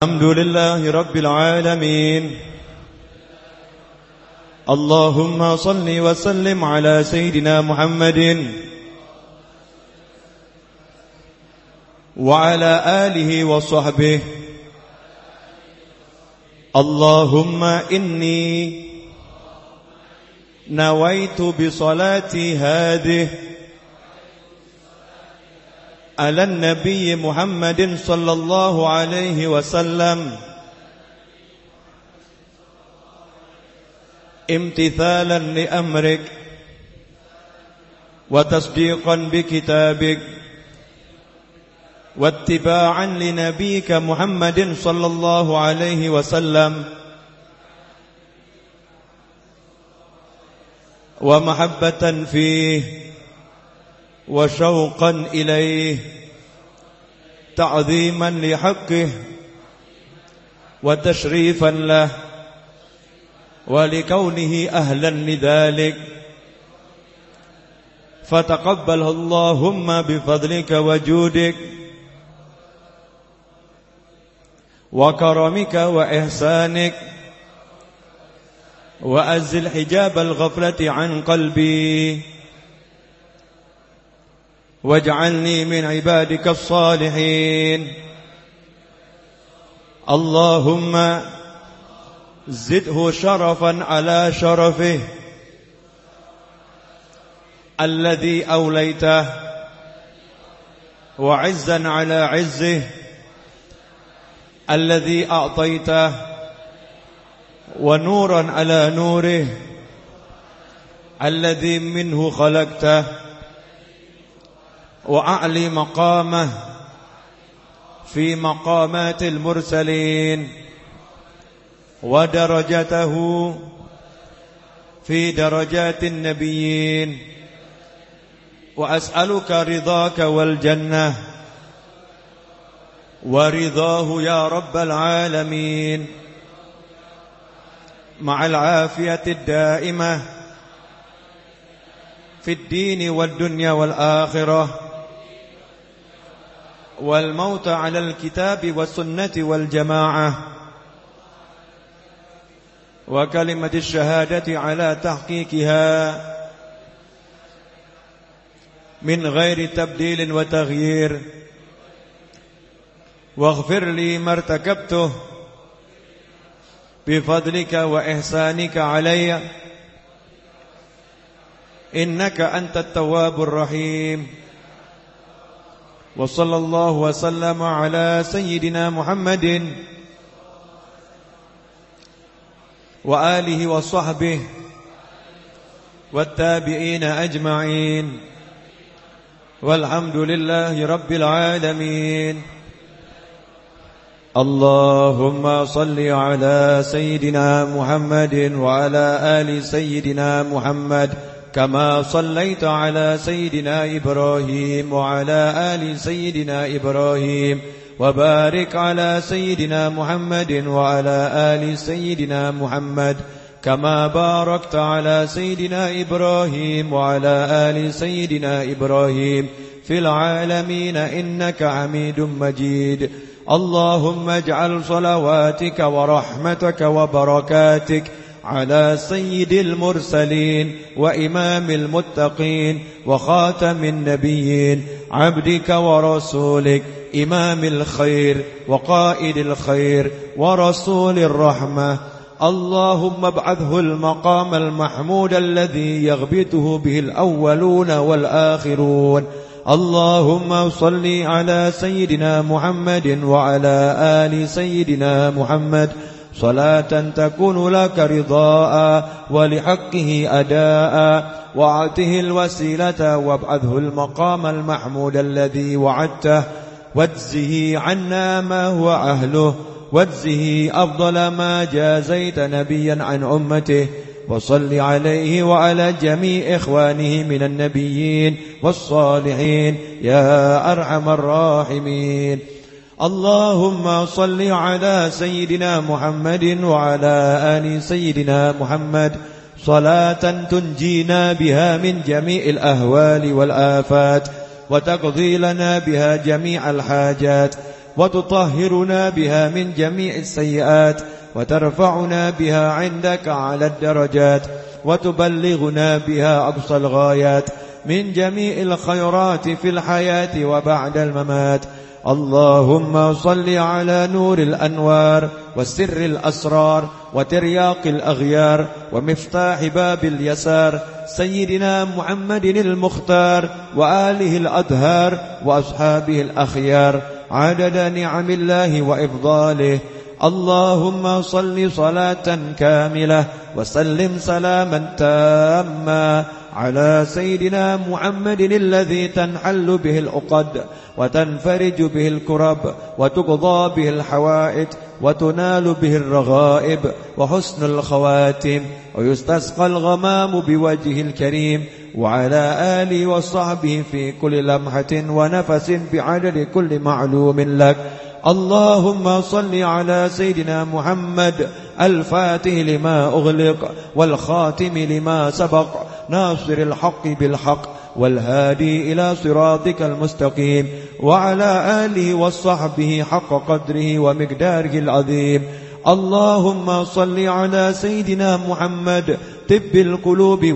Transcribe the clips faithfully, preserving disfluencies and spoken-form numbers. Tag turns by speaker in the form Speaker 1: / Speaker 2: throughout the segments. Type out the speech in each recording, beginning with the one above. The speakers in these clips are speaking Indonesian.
Speaker 1: الحمد لله رب العالمين. اللهم صل وسلم على سيدنا محمد وعلى آله وصحبه. اللهم إني نويت بصلاتي هذه على النبي محمد صلى الله عليه وسلم امتثالا لأمرك وتصديقا بكتابك واتباعا لنبيك محمد صلى الله عليه وسلم ومحبة فيه وشوقا إليه تعظيما لحقه وتشريفا له ولكونه أهلا لذلك. فتقبله اللهم بفضلك وجودك وكرمك وإحسانك وأزل حجاب الغفلة عن قلبي واجعلني من عبادك الصالحين. اللهم زده شرفا على شرفه الذي أوليته وعزا على عزه الذي أعطيته ونورا على نوره الذي منه خلقته وأعلي مقامه في مقامات المرسلين ودرجته في درجات النبيين. وأسألك رضاك والجنة ورضاه يا رب العالمين مع العافية الدائمة في الدين والدنيا والآخرة والموت على الكتاب والسنة والجماعة وكلمة الشهادة على تحقيقها من غير تبديل وتغيير. واغفر لي ما ارتكبته بفضلك وإحسانك علي إنك أنت التواب الرحيم. وصلى الله وسلم على سيدنا محمد وآله وصحبه والتابعين أجمعين والحمد لله رب العالمين. اللهم صل على سيدنا محمد وعلى آل سيدنا محمد كما صليت على سيدنا إبراهيم وعلى آل سيدنا إبراهيم وبارك على سيدنا محمد وعلى آل سيدنا محمد كما باركت على سيدنا إبراهيم وعلى آل سيدنا إبراهيم في العالمين إنك حميد مجيد. اللهم اجعل صلواتك ورحمتك وبركاتك على سيد المرسلين وإمام المتقين وخاتم النبيين عبدك ورسولك إمام الخير وقائد الخير ورسول الرحمة. اللهم ابعثه المقام المحمود الذي يغبطه به الأولون والآخرون. اللهم صل على سيدنا محمد وعلى آل سيدنا محمد صلاة تكون لك رضاء ولحقه أداء وأعطه الوسيلة وابعثه المقام المحمود الذي وعدته واجزه عنا ما هو أهله واجزه أفضل ما جازيت نبيا عن أمته. وصل عليه وعلى جميع إخوانه من النبيين والصالحين يا أرحم الراحمين. اللهم صل على سيدنا محمد وعلى آل سيدنا محمد صلاة تنجينا بها من جميع الأهوال والآفات وتقضي لنا بها جميع الحاجات وتطهرنا بها من جميع السيئات وترفعنا بها عندك على الدرجات وتبلغنا بها أقصى الغايات من جميع الخيرات في الحياة وبعد الممات. اللهم صل على نور الأنوار والسر الأسرار وترياق الأغيار ومفتاح باب اليسار سيدنا محمد المختار وآله الأطهار وأصحابه الأخيار عدد نعم الله وإفضاله. اللهم صل صلاة كاملة وسلم سلاما تاما على سيدنا محمد الذي تنحل به العقد وتنفرج به الكرب وتقضى به الحوائج وتنال به الرغائب وحسن الخواتم ويستسقى الغمام بوجهه الكريم وعلى آله وصحبه في كل لمحة ونفس بعدد كل معلوم لك. اللهم صل على سيدنا محمد الفاتح لما أغلق والخاتم لما سبق ناصر الحق بالحق والهادي إلى صراطك المستقيم وعلى آله وصحبه حق قدره ومقداره العظيم. اللهم صل على سيدنا محمد طب القلوب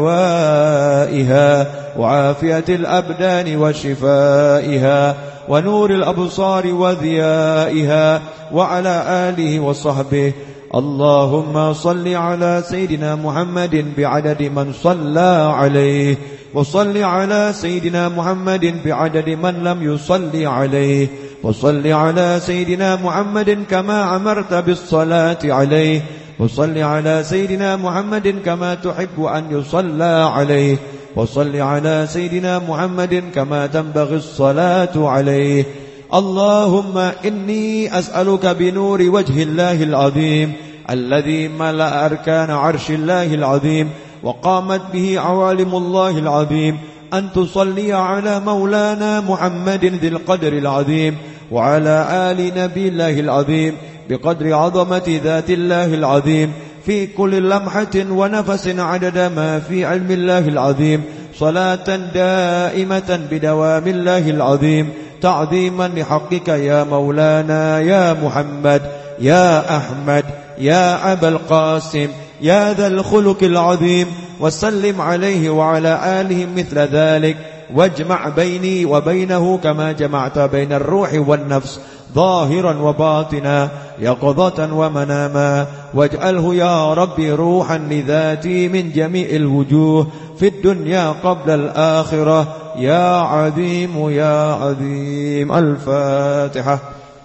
Speaker 1: ودوائها وعافية الأبدان وشفائها ونور الأبصار وضيائها وعلى آله وصحبه. اللهم صل على سيدنا محمد بعدد من صلى عليه وصل على سيدنا محمد بعدد من لم يصلي عليه وصل على سيدنا محمد كما أمرت بالصلاة عليه وصل على سيدنا محمد كما تحب أن يصلى عليه وصل على سيدنا محمد كما تنبغي الصلاة عليه. اللهم إني أسألك بنور وجه الله العظيم الذي ملأ أركان عرش الله العظيم وقامت به عوالم الله العظيم أن تصلي على مولانا محمد ذي القدر العظيم وعلى آل نبي الله العظيم بقدر عظمة ذات الله العظيم في كل لمحة ونفس عدد ما في علم الله العظيم صلاة دائمة بدوام الله العظيم تعظيما لحقك يا مولانا يا محمد يا أحمد يا أبا القاسم يا ذا الخلق العظيم وسلم عليه وعلى آله مثل ذلك واجمع بيني وبينه كما جمعت بين الروح والنفس ظاهرا وباطنا يقظة ومناما واجعله يا ربي روحا لذاتي من جميع الوجوه في الدنيا قبل الآخرة يا عظيم يا عظيم. الفاتحة.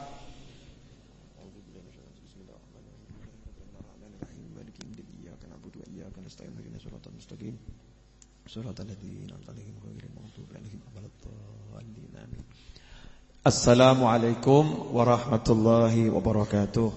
Speaker 1: Assalamualaikum warahmatullahi wabarakatuh.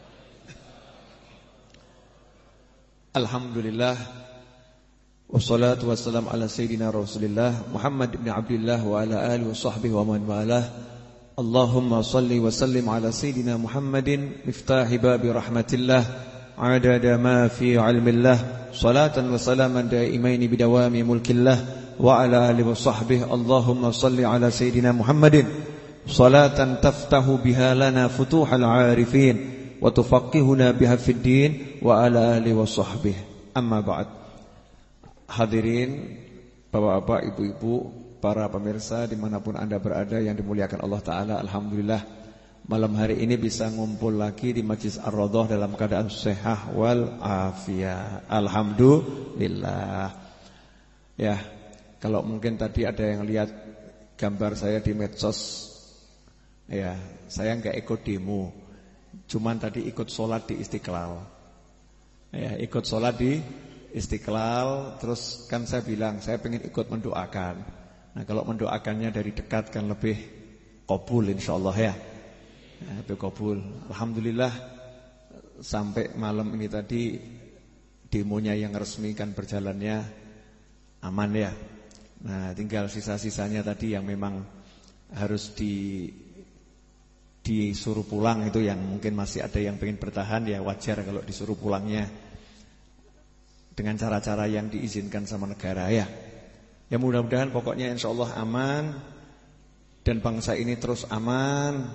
Speaker 1: Alhamdulillah wassalatu wassalamu ala sayyidina Rasulillah Muhammad ibn Abdullah wa ala alihi wa sahbihi wa man walah. Allahumma salli wa sallim ala sayyidina Muhammadin miftahi babi rahmatillah adada ma fi ilmillah salatan wa salaman daimaini bidawami mulkillah wa ala alihi wa sahbihi. Allahumma salli ala sayyidina Muhammadin salatan taftahu biha lana futuhal arifin wa tufaqqihuna biha fid din wa ala alihi wa sahbihi. Amma ba'd. Hadirin bapak-bapak, ibu-ibu, para pemirsa dimanapun anda berada yang dimuliakan Allah Ta'ala. Alhamdulillah malam hari ini bisa ngumpul lagi di Majlis Ar-Raudhah dalam keadaan sehat wal afiyah. Alhamdulillah. Ya, kalau mungkin tadi ada yang lihat gambar saya di medsos, ya, saya enggak ikut demo, cuman tadi ikut sholat di Istiqlal. Ya, ikut sholat di Istiqlal. Terus kan saya bilang saya pengen ikut mendoakan. Nah, kalau mendoakannya dari dekat kan lebih qabul insyaallah ya. Ya, lebih qabul. Alhamdulillah sampai malam ini tadi demonya yang resmi kan berjalannya aman ya. Nah, tinggal sisa-sisanya tadi yang memang harus di disuruh pulang itu yang mungkin masih ada yang pengen bertahan, ya wajar kalau disuruh pulangnya dengan cara-cara yang diizinkan sama negara ya. Ya mudah-mudahan pokoknya insyaallah aman dan bangsa ini terus aman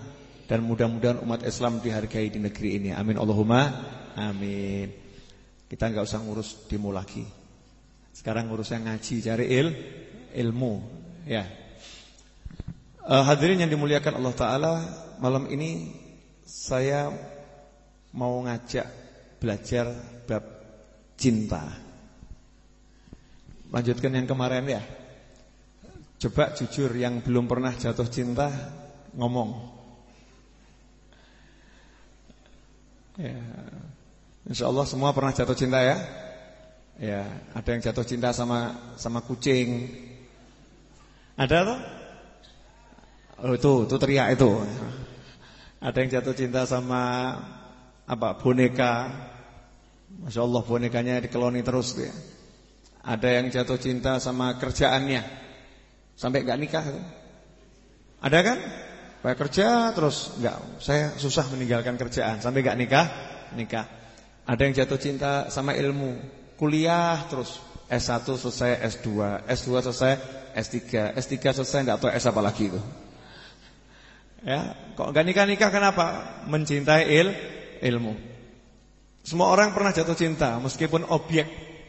Speaker 1: dan mudah-mudahan umat Islam dihargai di negeri ini. Amin Allahumma amin. Kita enggak usah ngurus demo lagi. Sekarang ngurusnya ngaji, cari il, ilmu ya. Uh, hadirin yang dimuliakan Allah Ta'ala, malam ini saya mau ngajak belajar bab cinta. Lanjutkan yang kemarin ya. Coba jujur, yang belum pernah jatuh cinta ngomong ya. Insya Allah semua pernah jatuh cinta ya. Ya, ada yang jatuh cinta sama sama kucing. Ada tuh? Oh itu, itu teriak itu. Ada yang jatuh cinta sama apa? Boneka. Masya Allah bonekanya dikeloni terus dia. Ada yang jatuh cinta sama kerjaannya sampai gak nikah. Ada kan? Baik kerja terus enggak, saya susah meninggalkan kerjaan sampai gak nikah, nikah. Ada yang jatuh cinta sama ilmu, kuliah terus S satu selesai, S dua, S dua selesai, S tiga, S tiga selesai enggak tahu S apa lagi itu. Ya, kok enggak nikah-nikah kenapa? Mencintai il, ilmu. Semua orang pernah jatuh cinta meskipun objek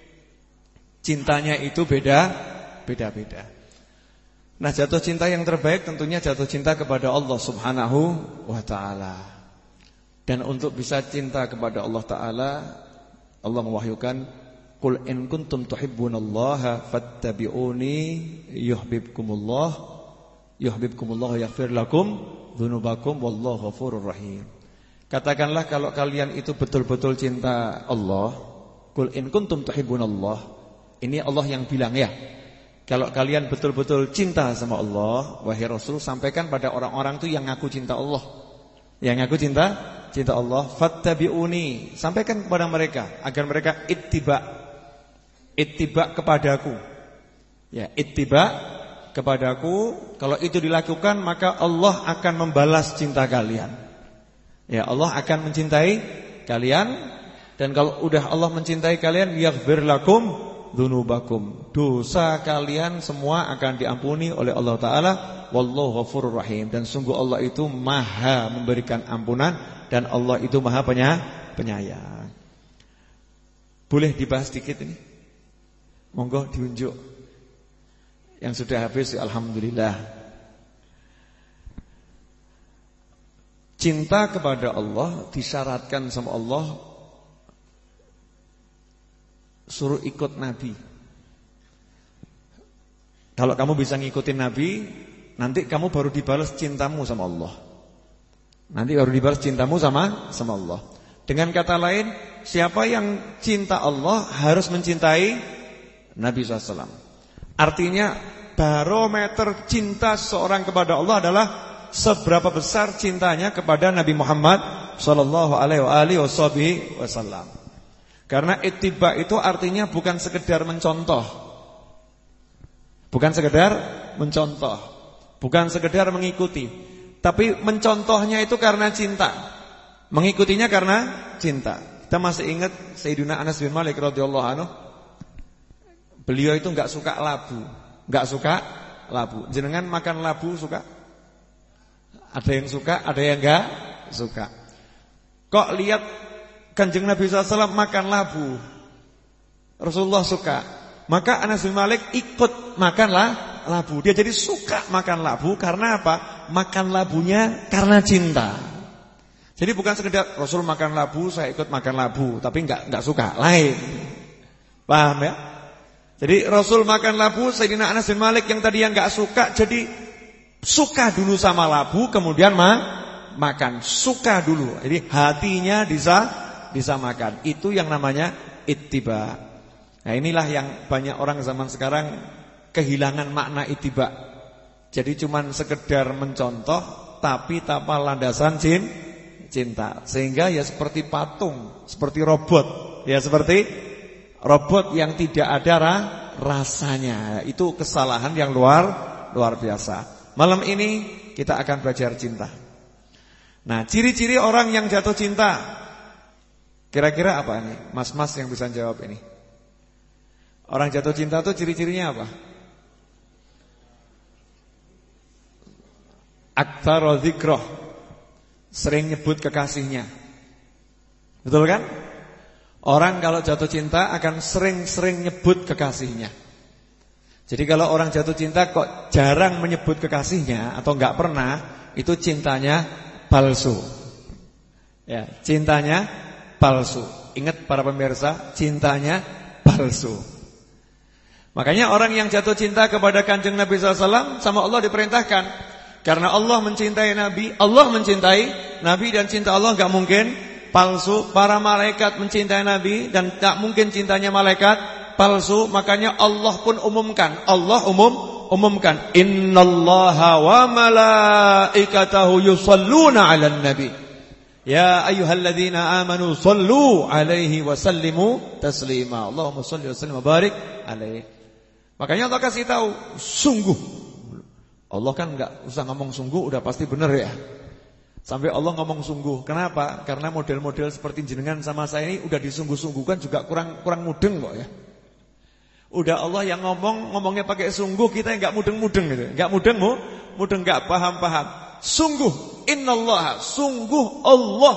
Speaker 1: cintanya itu beda, beda-beda. Nah, jatuh cinta yang terbaik tentunya jatuh cinta kepada Allah Subhanahu wa ta'ala. Dan untuk bisa cinta kepada Allah Ta'ala, Allah mewahyukan, Qul in kuntum tuhibbunallaha fattabi'uni yuhibbukumullah yuhibbukumullah yaghfir lakum dzunubakum wallahu ghafurur rahim. Katakanlah kalau kalian itu betul-betul cinta Allah, Qul in kuntum tuhibbunallah. Ini Allah yang bilang ya. Kalau kalian betul-betul cinta sama Allah, wahai Rasul, sampaikan pada orang-orang itu yang ngaku cinta Allah. Yang ngaku cinta, cinta Allah, fattabi'uni. Sampaikan kepada mereka agar mereka ittiba. Ittiba kepadaku. Ya, ittiba kepadaku. Kalau itu dilakukan, maka Allah akan membalas cinta kalian. Ya, Allah akan mencintai kalian. Dan kalau udah Allah mencintai kalian, yaghfir lakum dzunubakum, dosa kalian semua akan diampuni oleh Allah Ta'ala. Wallahu ghafurur rahim. Dan sungguh Allah itu maha memberikan ampunan, dan Allah itu maha penyayang. Boleh dibahas sedikit ini? Monggo diunjuk. Yang sudah habis, alhamdulillah. Cinta kepada Allah disyaratkan sama Allah, suruh ikut Nabi. Kalau kamu bisa ngikutin Nabi, nanti kamu baru dibalas cintamu sama Allah. Nanti baru dibalas cintamu sama sama Allah. Dengan kata lain, siapa yang cinta Allah harus mencintai Nabi shallallahu alaihi wasallam. Artinya barometer cinta seorang kepada Allah adalah seberapa besar cintanya kepada Nabi Muhammad shallallahu alaihi wasallam. Karena ittiba itu artinya bukan sekedar mencontoh. Bukan sekedar mencontoh. Bukan sekedar mengikuti. Tapi mencontohnya itu karena cinta. Mengikutinya karena cinta. Kita masih ingat Sayyidina Anas bin Malik radhiyallahu anhu. Beliau itu enggak suka labu. Enggak suka labu. Jenengan makan labu suka? Ada yang suka, ada yang enggak suka. Kok lihat Kanjeng Nabi shallallahu alaihi wasallam makan labu, Rasulullah suka. Maka Anas bin Malik ikut makanlah labu. Dia jadi suka makan labu karena apa? Makan labunya karena cinta. Jadi bukan sekedar Rasul makan labu, saya ikut makan labu, tapi enggak enggak suka, lain. Paham ya? Jadi Rasul makan labu, Sayyidina Anas bin Malik yang tadi yang enggak suka jadi suka dulu sama labu, kemudian ma makan, suka dulu. Jadi hatinya bisa disamakan. Itu yang namanya ittiba. Nah, inilah yang banyak orang zaman sekarang kehilangan makna ittiba. Jadi cuman sekedar mencontoh tapi tanpa landasan cin, cinta. Sehingga ya seperti patung, seperti robot. Ya seperti robot yang tidak ada ra, rasanya. Itu kesalahan yang luar luar biasa. Malam ini kita akan belajar cinta. Nah, ciri-ciri orang yang jatuh cinta kira-kira apa ini? Mas-mas yang bisa jawab ini. Orang jatuh cinta itu ciri-cirinya apa? Aktsara dzikrah. sering nyebut kekasihnya. Betul kan? Orang kalau jatuh cinta akan sering-sering nyebut kekasihnya. Jadi kalau orang jatuh cinta kok jarang menyebut kekasihnya atau enggak pernah, itu cintanya palsu. Ya, cintanya palsu. Ingat para pemirsa, cintanya palsu. Makanya orang yang jatuh cinta kepada Kanjeng Nabi sallallahu alaihi wasallam sama Allah diperintahkan. Karena Allah mencintai Nabi, Allah mencintai Nabi, dan cinta Allah enggak mungkin palsu. Para malaikat mencintai Nabi dan tak mungkin cintanya malaikat palsu. Makanya Allah pun umumkan, Allah umum umumkan, innallaha wa malaikatahu yusalluna 'alan nabi ya ayyuhalladzina amanu sallu 'alaihi wa sallimu taslima. Allahumma shalli wa sallim wa barik 'alaihi. Makanya Allah kasih tahu, sungguh. Allah kan enggak usah ngomong sungguh, udah pasti benar ya. Sampai Allah ngomong sungguh. Kenapa? Karena model-model seperti jenengan sama saya ini udah disungguh-sungguhkan juga kurang kurang mudeng kok ya. Udah Allah yang ngomong, ngomongnya pakai sungguh, kita enggak mudeng-mudeng gitu. Enggak mudeng mu, mudeng enggak paham-paham. Sungguh, innallaha, sungguh Allah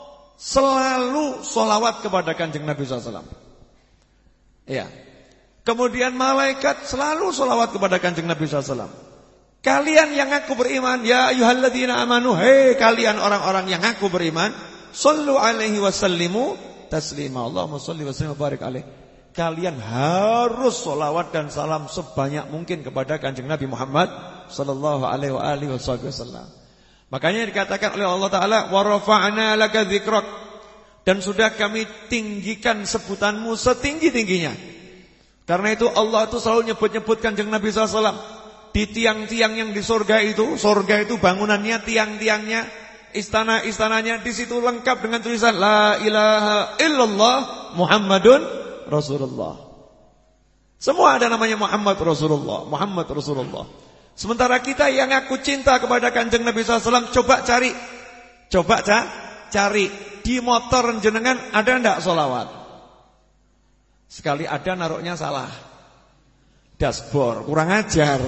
Speaker 1: selalu sholawat kepada Kanjeng Nabi sallallahu alaihi wasallam. Iya. Kemudian malaikat selalu sholawat kepada Kanjeng Nabi sallallahu alaihi wasallam. Kalian yang aku beriman, ya ayyuhalladzina amanu, hei kalian orang-orang yang aku beriman, sallu alaihi wasallimu taslima. Allahumma shalli wa sallim wa barik alaihi. Kalian harus sholawat dan salam sebanyak mungkin kepada Kanjeng Nabi Muhammad sallallahu alaihi wa alihi wasallam. Makanya dikatakan oleh Allah Taala, wa rafa'na laka dzikrak, dan sudah kami tinggikan sebutanmu setinggi-tingginya. Karena itu Allah itu selalu nyebut-nyebut Kanjeng Nabi sallallahu alaihi wasallam. Di tiang-tiang yang di surga itu, surga itu bangunannya, tiang-tiangnya, istana-istananya, di situ lengkap dengan tulisan la ilaha illallah Muhammadun Rasulullah. Semua ada namanya Muhammad Rasulullah, Muhammad Rasulullah. Sementara kita yang aku cinta kepada Kanjeng Nabi sallallahu alaihi wasallam, coba cari, coba ca, cari di motor jenengan ada enggak sholawat? Sekali ada naruhnya salah. Dashboard, kurang ajar.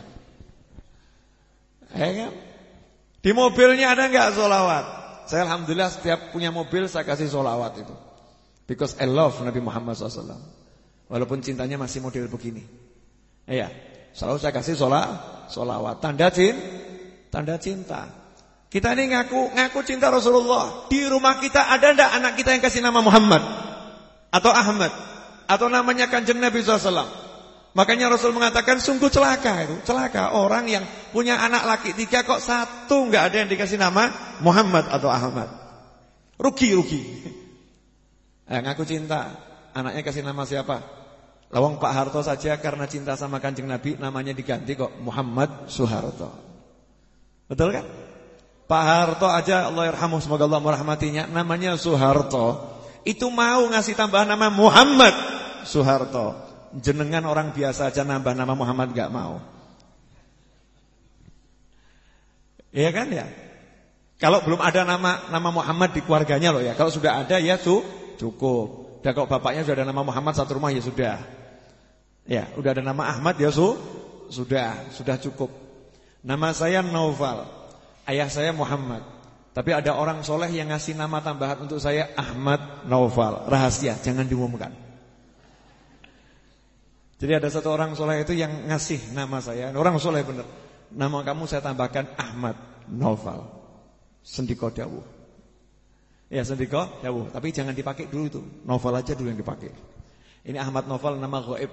Speaker 1: Ya kan? Di mobilnya ada enggak sholawat? Saya alhamdulillah setiap punya mobil saya kasih sholawat itu. Because I love Nabi Muhammad sallallahu alaihi wasallam. Walaupun cintanya masih model begini. Iya, selalu saya kasih sholat, sholawat. Tanda cinta, tanda cinta. Kita ini ngaku ngaku cinta Rasulullah. Di rumah kita ada enggak anak kita yang kasih nama Muhammad atau Ahmad atau namanya Kanjeng Nabi sallallahu alaihi wasallam? Makanya Rasul mengatakan sungguh celaka itu, celaka orang yang punya anak laki tiga kok satu enggak ada yang dikasih nama Muhammad atau Ahmad. Rugi, rugi. Eh, ngaku cinta, anaknya kasih nama siapa? Lawang Pak Harto saja karena cinta sama Kanjeng Nabi namanya diganti kok Muhammad Soeharto. Betul kan? Pak Harto aja Allah yarhamuh, semoga Allah merahmatinya, namanya Soeharto. Itu mau ngasih tambahan nama Muhammad Soeharto. Jenengan orang biasa aja nambah nama Muhammad gak mau. Iya kan ya? Kalau belum ada nama nama Muhammad di keluarganya loh ya. Kalau sudah ada ya tuh cukup. Dan kalau bapaknya sudah ada nama Muhammad satu rumah ya sudah. Ya, udah ada nama Ahmad ya su, sudah, sudah cukup. Nama saya Naufal, ayah saya Muhammad. Tapi ada orang soleh yang ngasih nama tambahan untuk saya Ahmad Naufal. Rahasia, jangan diumumkan. Jadi ada satu orang soleh itu yang ngasih nama saya, orang soleh bener. Nama kamu saya tambahkan Ahmad Naufal. Sendiko dawuh. Ya sendiko dawuh, tapi jangan dipakai dulu itu. Naufal aja dulu yang dipakai. Ini Ahmad Naufal nama gaib.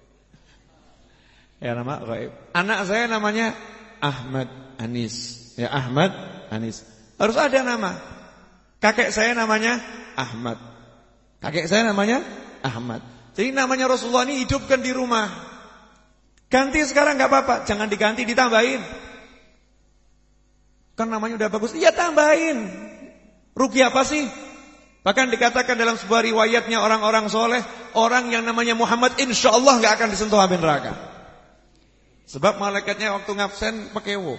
Speaker 1: Ya nama gaib. Anak saya namanya Ahmad Anis. Ya Ahmad Anis. Harus ada nama. Kakek saya namanya Ahmad. Kakek saya namanya Ahmad. Jadi namanya Rasulullah ini hidupkan di rumah. Ganti sekarang gak apa-apa, jangan diganti, ditambahin. Kan namanya udah bagus, iya tambahin. Rugi apa sih? Bahkan dikatakan dalam sebuah riwayatnya orang-orang soleh, orang yang namanya Muhammad insya Allah gak akan disentuh api neraka. Sebab malaikatnya waktu ngabsen pekewo.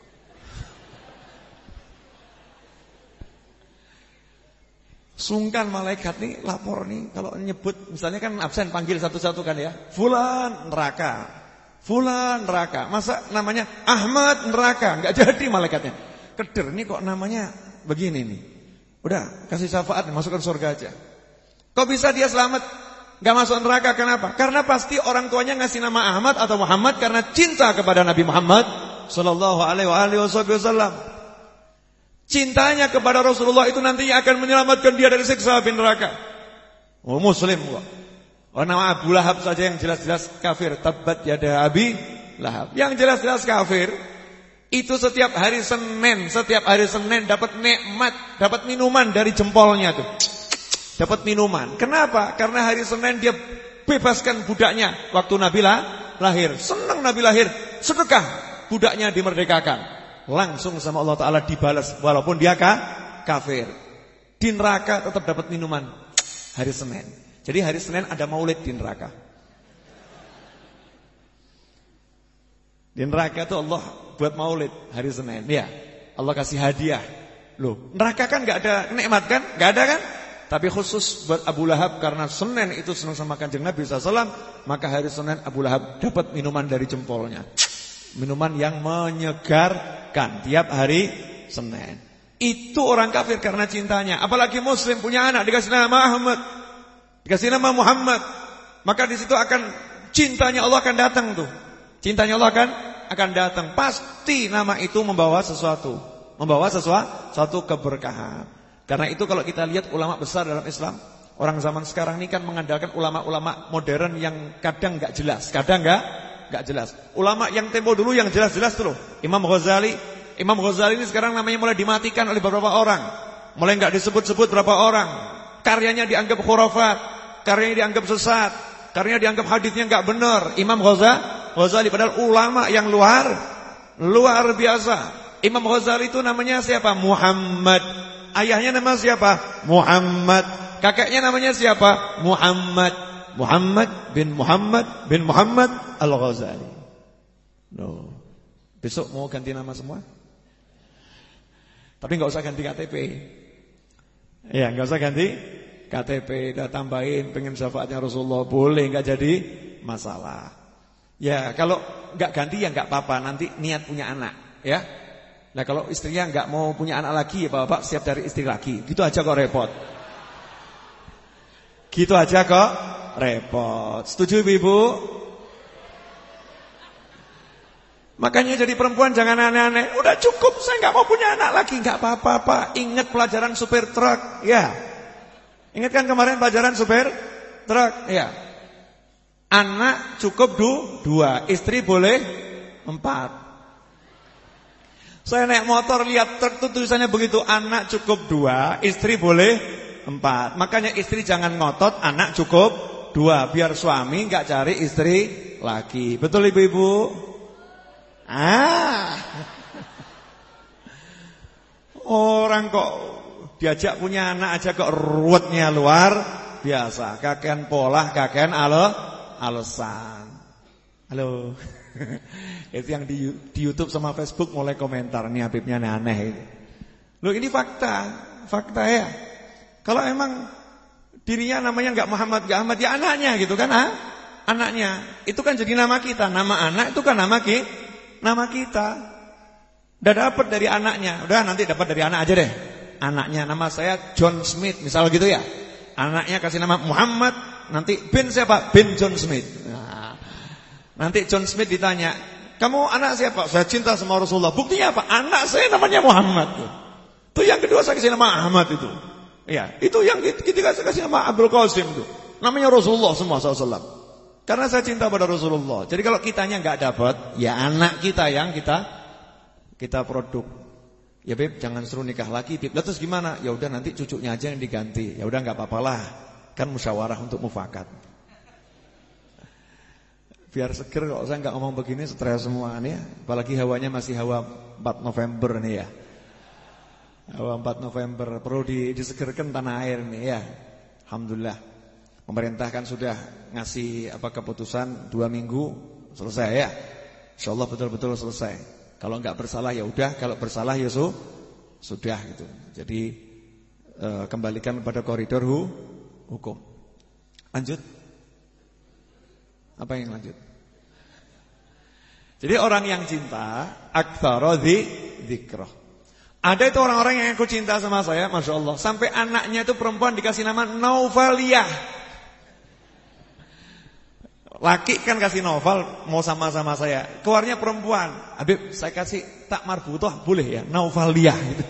Speaker 1: Sungkan malaikat nih lapor nih kalau nyebut misalnya kan absen panggil satu-satu kan ya. Fulan neraka. Fulan neraka. Masa namanya Ahmad neraka? Enggak jadi malaikatnya. Keder nih kok namanya begini nih. Udah, kasih syafaat, masukkan surga aja. Kok bisa dia selamat? Gak masuk neraka, kenapa? Karena pasti orang tuanya ngasih nama Ahmad atau Muhammad karena cinta kepada Nabi Muhammad sallallahu alaihi wasallam. Cintanya kepada Rasulullah itu nantinya akan menyelamatkan dia dari siksa api neraka. Oh, muslim kok. Oh, nama Abu Lahab saja yang jelas-jelas kafir. Tabbat yada Abi Lahab. Yang jelas-jelas kafir. Itu setiap hari Senin, setiap hari Senin dapat nikmat, dapat minuman dari jempolnya tuh. Dapat minuman. Kenapa? Karena hari Senin dia bebaskan budaknya waktu Nabi lahir. Senang Nabi lahir, sedekah, budaknya dimerdekakan. Langsung sama Allah Ta'ala dibalas walaupun dia kafir. Di neraka tetap dapat minuman hari Senin. Jadi hari Senin ada maulid di neraka. Di neraka itu Allah buat maulid hari Senin. Ya, Allah kasih hadiah. Loh, neraka kan gak ada nikmat kan? Gak ada kan? Tapi khusus buat Abu Lahab karena Senin itu senang sama Kanjeng Nabi sallallahu alaihi wasallam, maka hari Senin Abu Lahab dapat minuman dari jempolnya. Minuman yang menyegarkan tiap hari Senin. Itu orang kafir karena cintanya. Apalagi muslim punya anak dikasih nama Ahmad, dikasih nama Muhammad. Maka di situ akan cintanya Allah akan datang tuh. Cintanya Allah akan akan datang. Pasti nama itu membawa sesuatu, membawa sesuatu, suatu keberkahan. Karena itu kalau kita lihat ulama besar dalam Islam, orang zaman sekarang ini kan mengandalkan ulama-ulama modern yang kadang enggak jelas, kadang enggak enggak jelas. Ulama yang tempo dulu yang jelas-jelas tuh, Imam Ghazali. Imam Ghazali ini sekarang namanya mulai dimatikan oleh beberapa orang. Mulai enggak disebut-sebut beberapa orang. Karyanya dianggap khurafat, karyanya dianggap sesat, karyanya dianggap hadisnya enggak benar. Imam Ghazali Ghazali padahal ulama yang luar luar biasa. Imam Ghazali itu namanya siapa? Muhammad. Ayahnya nama siapa? Muhammad. Kakeknya namanya siapa? Muhammad. Muhammad bin Muhammad bin Muhammad Al-Ghazali. No. Besok mau ganti nama semua? Tapi enggak usah ganti K T P. Ya, enggak usah ganti K T P, udah tambahin pengen syafaatnya Rasulullah, boleh, enggak jadi masalah. Ya, kalau enggak ganti ya enggak apa-apa, nanti niat punya anak, ya. Nah, kalau istrinya enggak mau punya anak lagi ya Bapak siap dari istri lagi. Gitu aja kok repot. Gitu aja kok repot. Setuju Ibu? Makanya jadi perempuan jangan aneh-aneh. Udah cukup, saya enggak mau punya anak lagi. Enggak apa-apa, Pak. Ingat pelajaran supir truk, ya. Ingat kan kemarin pelajaran supir truk, ya. Anak cukup du, dua, istri boleh empat. Saya naik motor lihat truk itu tulisannya begitu, anak cukup dua, istri boleh empat. Makanya istri jangan ngotot, anak cukup dua, biar suami nggak cari istri lagi. Betul ibu-ibu? Ah, orang kok diajak punya anak aja kok ruwetnya luar biasa. Kakean pola, kakean ale alasan. Halo. Itu yang di, di YouTube sama Facebook mulai komentar nih Habibnya aneh-aneh ini. Loh ini fakta, fakta ya. Kalau emang dirinya namanya enggak Muhammad, enggak Ahmad, ya anaknya gitu kan, ah? Anaknya. Itu kan jadi nama kita. Nama anak itu kan nama kita, nama kita. Udah dapat dari anaknya. Udah nanti dapat dari anak aja deh. Anaknya nama saya John Smith misal gitu ya. Anaknya kasih nama Muhammad. Nanti bin siapa? Bin John Smith. Nah, nanti John Smith ditanya, kamu anak siapa? Saya cinta sama Rasulullah. Buktinya apa? Anak saya namanya Muhammad. Itu yang kedua saya kasih nama Ahmad itu. Ya, itu yang kita kasih nama Abdul Qasim itu. Namanya Rasulullah semua sallallahu alaihi wasallam. Karena saya cinta pada Rasulullah. Jadi kalau kitanya enggak dapat, ya anak kita yang kita kita produk. Ya Beb, jangan suruh nikah lagi, Beb. Terus gimana? Ya udah nanti cucunya aja yang diganti. Ya udah enggak apa-apalah. Kan musyawarah untuk mufakat. Biar seger kok saya enggak ngomong begini stres semua nih ya. Apalagi hawanya masih hawa empat November nih ya. Hawa empat November perlu disegerkan tanah air nih ya. Alhamdulillah. Pemerintah kan sudah ngasih apa keputusan dua minggu selesai ya. Insyaallah betul-betul selesai. Kalau enggak bersalah ya udah, kalau bersalah ya su, sudah gitu. Jadi e, kembalikan pada koridor hu, hukum. Lanjut. Apa yang lanjut? Jadi orang yang cinta aktsara dzikrah. Ada itu orang-orang yang aku cinta sama saya, Masya Allah. Sampai anaknya itu perempuan dikasih nama Naufaliyah. Laki kan kasih Naufal, mau sama-sama saya. Keluarnya perempuan. Habib, saya kasih tak marbutoh, boleh ya? Naufaliyah gitu.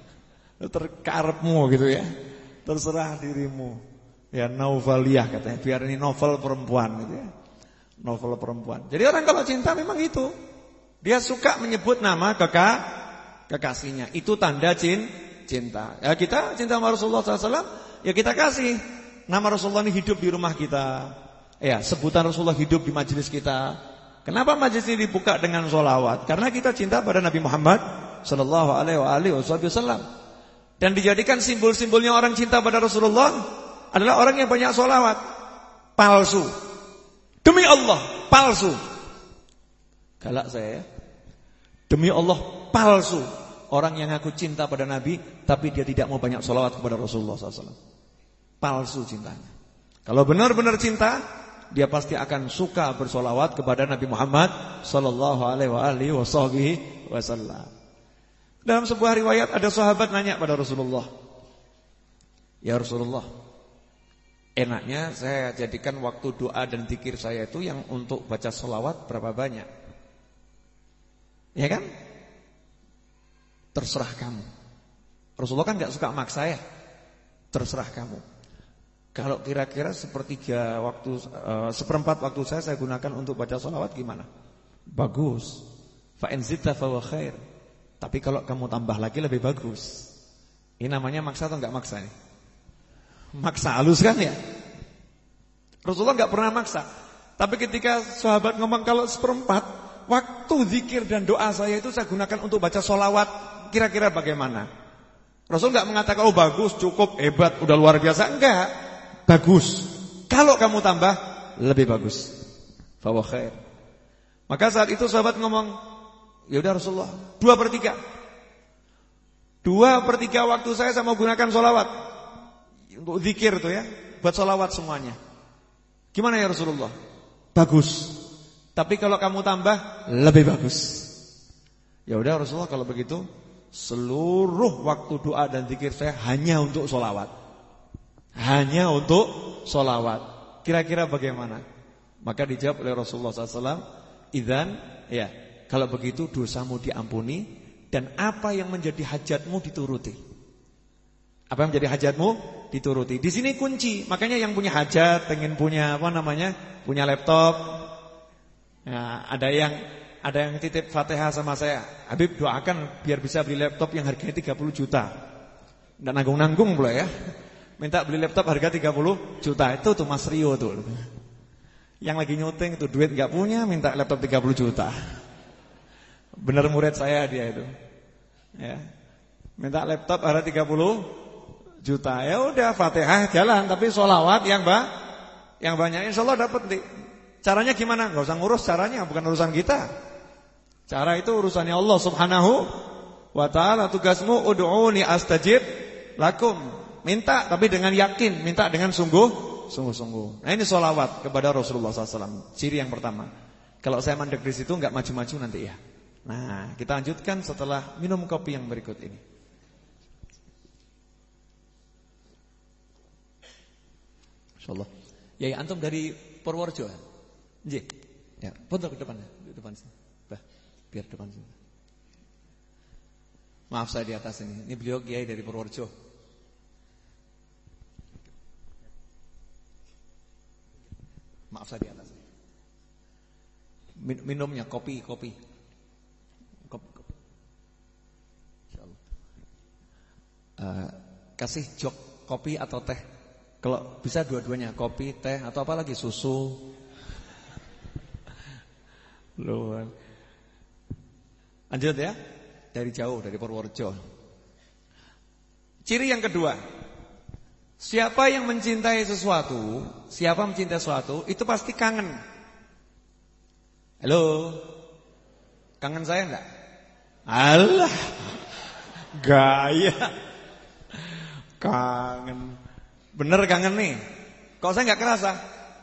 Speaker 1: Terkarepmu gitu ya. Terserah dirimu. Ya Naufaliyah katanya. Biar ini novel perempuan gitu ya. Novel perempuan. Jadi orang kalau cinta memang itu. Dia suka menyebut nama kekak, kekasihnya. Itu tanda cin, cinta. Ya kita cinta sama Rasulullah shallallahu alaihi wasallam, ya kita kasih. Nama Rasulullah ini hidup di rumah kita. Ya, sebutan Rasulullah hidup di majelis kita. Kenapa majelis ini dibuka dengan sholawat? Karena kita cinta pada Nabi Muhammad sallallahu alaihi wasallam. Dan dijadikan simbol-simbolnya orang cinta pada Rasulullah adalah orang yang banyak sholawat. Palsu. Demi Allah, palsu. Galak saya ya. Demi Allah, palsu. Orang yang aku cinta pada Nabi, tapi dia tidak mau banyak sholawat kepada Rasulullah sallallahu alaihi wasallam. Palsu cintanya. Kalau benar-benar cinta, dia pasti akan suka bersolawat kepada Nabi Muhammad sallallahu alaihi wasallam. Dalam sebuah riwayat ada sahabat nanya pada Rasulullah, "Ya Rasulullah, enaknya saya jadikan waktu doa dan zikir saya itu yang untuk baca solawat berapa banyak?" Ya kan? Terserah kamu. Rasulullah kan gak suka maksa ya. Terserah kamu. Kalau kira-kira sepertiga waktu, uh, seperempat waktu saya saya gunakan untuk baca sholawat gimana? Bagus. Fa in zidta fa huwa khair. Tapi kalau kamu tambah lagi lebih bagus. Ini namanya maksa atau enggak maksa nih? Maksa halus kan ya? Rasulullah enggak pernah maksa. Tapi ketika sahabat ngomong kalau seperempat waktu zikir dan doa saya itu saya gunakan untuk baca sholawat, kira-kira bagaimana? Rasul enggak mengatakan oh bagus, cukup, hebat, udah luar biasa. Enggak. Bagus. Kalau kamu tambah lebih bagus. Fa huwa khair. Maka saat itu sahabat ngomong, ya udah Rasulullah, dua per tiga. Dua per tiga waktu saya saya mau gunakan sholawat untuk zikir tuh ya, buat sholawat semuanya. Gimana ya Rasulullah? Bagus. Tapi kalau kamu tambah lebih bagus. Ya udah Rasulullah, kalau begitu seluruh waktu doa dan zikir saya hanya untuk sholawat. Hanya untuk sholawat. Kira-kira bagaimana? Maka dijawab oleh Rasulullah sallallahu alaihi wasallam, "Idzan, ya, kalau begitu dosamu diampuni dan apa yang menjadi hajatmu dituruti." Apa yang menjadi hajatmu dituruti. Di sini kunci. Makanya yang punya hajat, pengen punya apa namanya? Punya laptop. Ya, ada yang ada yang titip Fatihah sama saya. Habib, doakan biar bisa beli laptop yang harganya tiga puluh juta. Enggak nanggung-nanggung pula ya. Minta beli laptop harga tiga puluh juta. Itu tuh Mas Rio tuh. Yang lagi nyuting itu duit enggak punya, minta laptop tiga puluh juta. Bener murid saya dia itu. Ya. Minta laptop harga tiga puluh juta. Ya udah Fatihah jalan, tapi sholawat yang ba yang banyak insyaallah dapat nih. Caranya gimana? Enggak usah ngurus caranya, bukan urusan kita. Cara itu urusannya Allah Subhanahu wa taala. Tugasmu ud'uni astajib lakum. Minta tapi dengan yakin, minta dengan sungguh, sungguh-sungguh. Nah ini sholawat kepada Rasulullah sallallahu alaihi wasallam. Ciri yang pertama. Kalau saya mandek di situ enggak maju-maju nanti ya. Nah, kita lanjutkan setelah minum kopi yang berikut ini. Insyaallah. Ya, antum dari Purworejo. Nggih. Ya, punten ke depan, di depan sini. Bah, biar depan sini. Maaf saya di atas ini. Ini beliau kiai dari Purworejo. Maaf saya di atas. Min minumnya kopi, kopi. Kopi, kopi. Insyaallah. Uh, kasih jok kopi atau teh. Kalau bisa dua-duanya, kopi, teh atau apa lagi, susu. Loh. Lanjut ya. Dari jauh, dari Purworejo. Ciri yang kedua. Siapa yang mencintai sesuatu, siapa mencintai sesuatu, itu pasti kangen. Halo. Kangen saya enggak? Alah. Gaya. Kangen. Bener kangen nih. Kok saya enggak kerasa?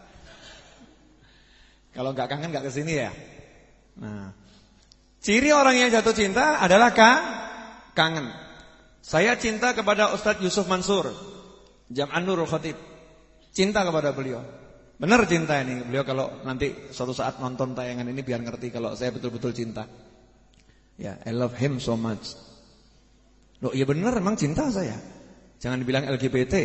Speaker 1: Kalau enggak kangen enggak kesini ya. Nah, ciri orang yang jatuh cinta adalah ka kangen. Saya cinta kepada Ustadz Yusuf Mansur, Jam'an Nurul Khatib. Cinta kepada beliau. Benar cinta ini. Beliau kalau nanti suatu saat nonton tayangan ini biar ngerti kalau saya betul-betul cinta. Ya, I love him so much. Loh, iya benar memang cinta saya. Jangan dibilang L G B T.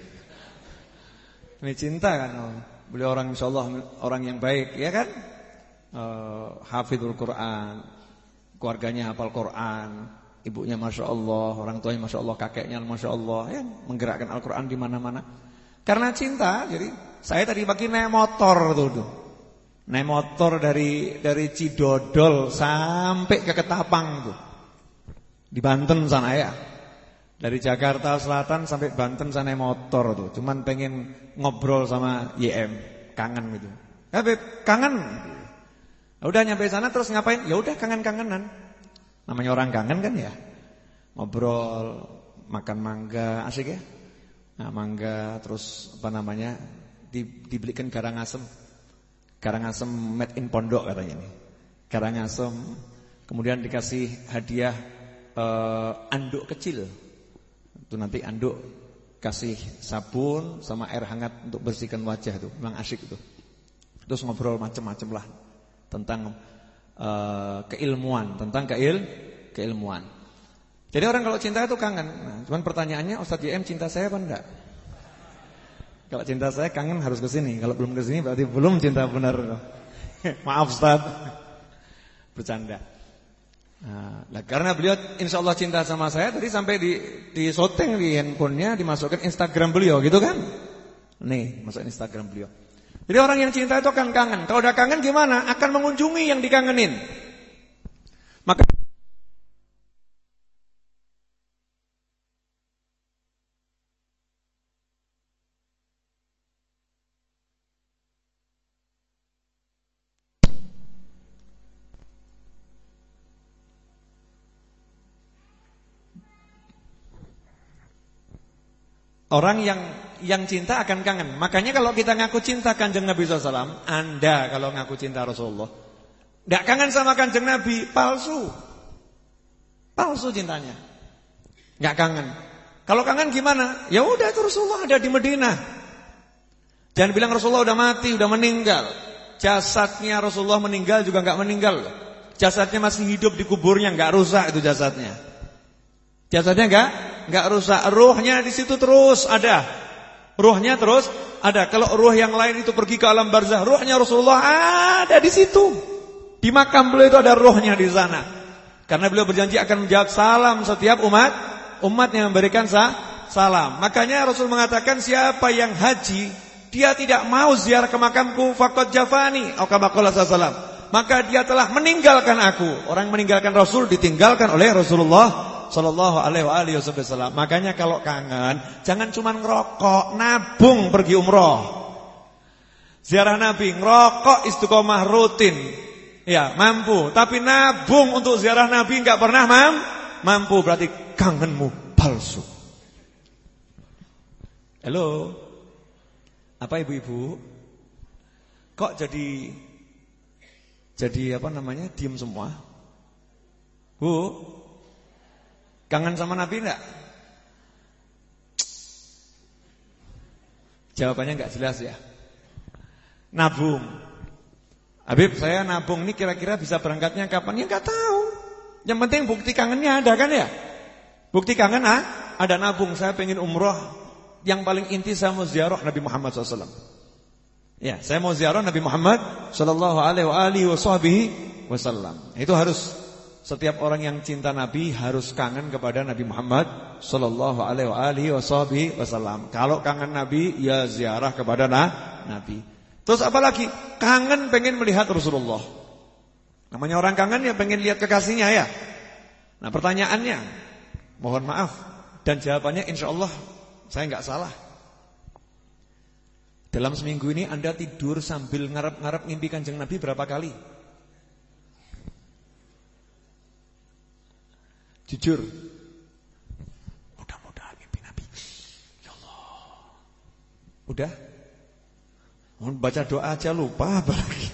Speaker 1: Ini cinta kan. Oh. Beliau orang insyaallah orang yang baik, ya kan? Uh, hafizul Quran, keluarganya hafal Quran, ibunya masya Allah, orang tuanya masya Allah, kakeknya masya Allah, ya, menggerakkan Al-Quran di mana-mana. Karena cinta, jadi saya tadi pagi naik motor tuh, tuh. naik motor dari dari Cidodol sampai ke Ketapang tuh, di Banten sana ya. Dari Jakarta Selatan sampai Banten sana naik motor tuh, cuman pengen ngobrol sama Y M, kangen gitu. Ya Beb, kangen. Udah nyampe sana terus ngapain? Ya udah kangen-kangenan. Namanya orang kangen kan ya. Ngobrol, makan mangga, asik ya. Nah, mangga terus apa namanya? Di, dibelikan garang asem. Garang asem made in Pondok katanya nih. Garang asem. Kemudian dikasih hadiah uh, anduk kecil. Itu nanti anduk kasih sabun sama air hangat untuk bersihkan wajah tuh. Memang asik itu. Terus ngobrol macam-macam lah. Tentang uh, keilmuan, tentang keil keilmuan. Jadi orang kalau cinta itu kangen. Nah, cuman pertanyaannya, Ustadz Y M cinta saya apa enggak? Kalau cinta saya kangen harus ke sini. Kalau belum ke sini berarti belum cinta benar. Maaf Ustadz. Bercanda. Nah, karena beliau insya Allah cinta sama saya, tadi sampai di di shooting di handphonenya, dimasukkan Instagram beliau, gitu kan? Nih, masuk Instagram beliau. Jadi orang yang cinta itu akan kangen. Kalau udah kangen gimana? Akan mengunjungi yang dikangenin. Maka orang yang yang cinta akan kangen. Makanya kalau kita ngaku cinta Kanjeng Nabi shallallahu alaihi wasallam, Anda kalau ngaku cinta Rasulullah, tidak kangen sama Kanjeng Nabi, palsu. Palsu cintanya. Nggak kangen. Kalau kangen gimana? Ya udah, itu Rasulullah ada di Madinah. Jangan bilang Rasulullah udah mati, udah meninggal. Jasadnya Rasulullah meninggal juga nggak meninggal. Jasadnya masih hidup di kuburnya, nggak rusak itu jasadnya. Jasadnya nggak nggak rusak. Ruhnya di situ terus ada. Ruhnya terus ada. Kalau ruh yang lain itu pergi ke alam barzah, ruhnya Rasulullah ada di situ. Di makam beliau itu ada ruhnya di sana. Karena beliau berjanji akan menjawab salam setiap umat, umat yang memberikan sah, salam. Makanya Rasul mengatakan siapa yang haji, dia tidak mau ziarah ke makamku, faqad jafani, atau kama qala sallallahu, maka dia telah meninggalkan aku. Orang meninggalkan Rasul ditinggalkan oleh Rasulullah sallallahu alaihi wasallam. Makanya kalau kangen, jangan cuma ngerokok, nabung pergi umroh. Ziarah Nabi, ngerokok istiqomah rutin. Ya, mampu, tapi nabung untuk ziarah Nabi enggak pernah mam, mampu, berarti kangenmu palsu. Halo. Apa ibu-ibu? Kok jadi jadi apa namanya? Diam semua? Bu, kangen sama Nabi enggak? Jawabannya enggak jelas ya. Nabung. Habib, saya nabung ini kira-kira bisa berangkatnya kapan? Ya enggak tahu. Yang penting bukti kangennya ada kan ya? Bukti kangen ah, ada nabung. Saya pengen umroh. Yang paling inti saya mau ziarah Nabi Muhammad shallallahu alaihi wasallam. Ya, saya mau ziarah Nabi Muhammad sallallahu alaihi wasallam. Itu harus. Setiap orang yang cinta Nabi harus kangen kepada Nabi Muhammad sallallahu alaihi wasallam. Kalau kangen Nabi, ya ziarah kepada nah, Nabi. Terus apa lagi? Kangen pengen melihat Rasulullah. Namanya orang kangen ya pengen lihat kekasihnya ya. Nah pertanyaannya, mohon maaf, dan jawabannya insya Allah saya nggak salah. Dalam seminggu ini Anda tidur sambil ngarep-ngarep mimpi Kanjeng Nabi berapa kali? Jujur. Mudah-mudahan mimpi Nabi. Ya Allah. Udah? Mau baca doa aja lupa apalagi.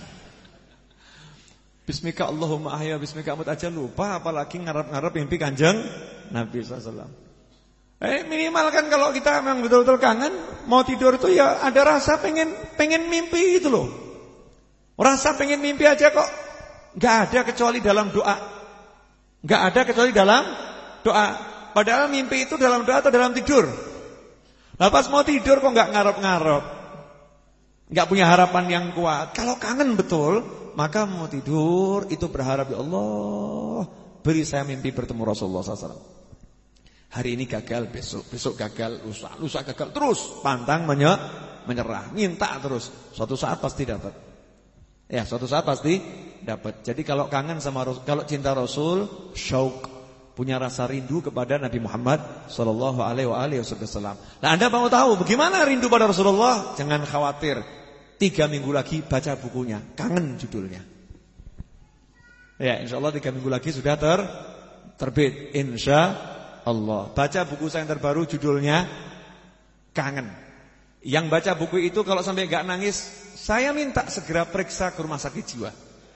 Speaker 1: Bismika Allahumma ahya bismika amut aja lupa apalagi ngarep-ngarep mimpi Kanjeng Nabi sallallahu alaihi wasallam. Eh minimal kan kalau kita memang betul-betul kangen, mau tidur itu ya ada rasa pengen pengen mimpi itu loh. Rasa pengen mimpi aja kok enggak ada kecuali dalam doa. Enggak ada kecuali dalam doa. Padahal mimpi itu dalam doa atau dalam tidur. Lah pas mau tidur kok enggak ngarep-ngarep. Enggak punya harapan yang kuat. Kalau kangen betul, maka mau tidur itu berharap, ya Allah, beri saya mimpi bertemu Rasulullah sallallahu alaihi wasallam. Hari ini gagal, besok besok gagal, lusa lusa gagal, terus pantang menye, menyerah, minta terus. Suatu saat pasti dapat. Ya, suatu saat pasti dapat. Jadi kalau kangen sama kalau cinta Rasul, syauq, punya rasa rindu kepada Nabi Muhammad sallallahu alaihi wasallam. Nah, Anda mau tahu bagaimana rindu pada Rasulullah? Jangan khawatir. Tiga minggu lagi baca bukunya, Kangen judulnya. Ya, insyaallah tiga minggu lagi sudah ter terbit, insya Allah. Baca buku saya yang terbaru judulnya Kangen. Yang baca buku itu kalau sampai gak nangis, saya minta segera periksa ke rumah sakit jiwa.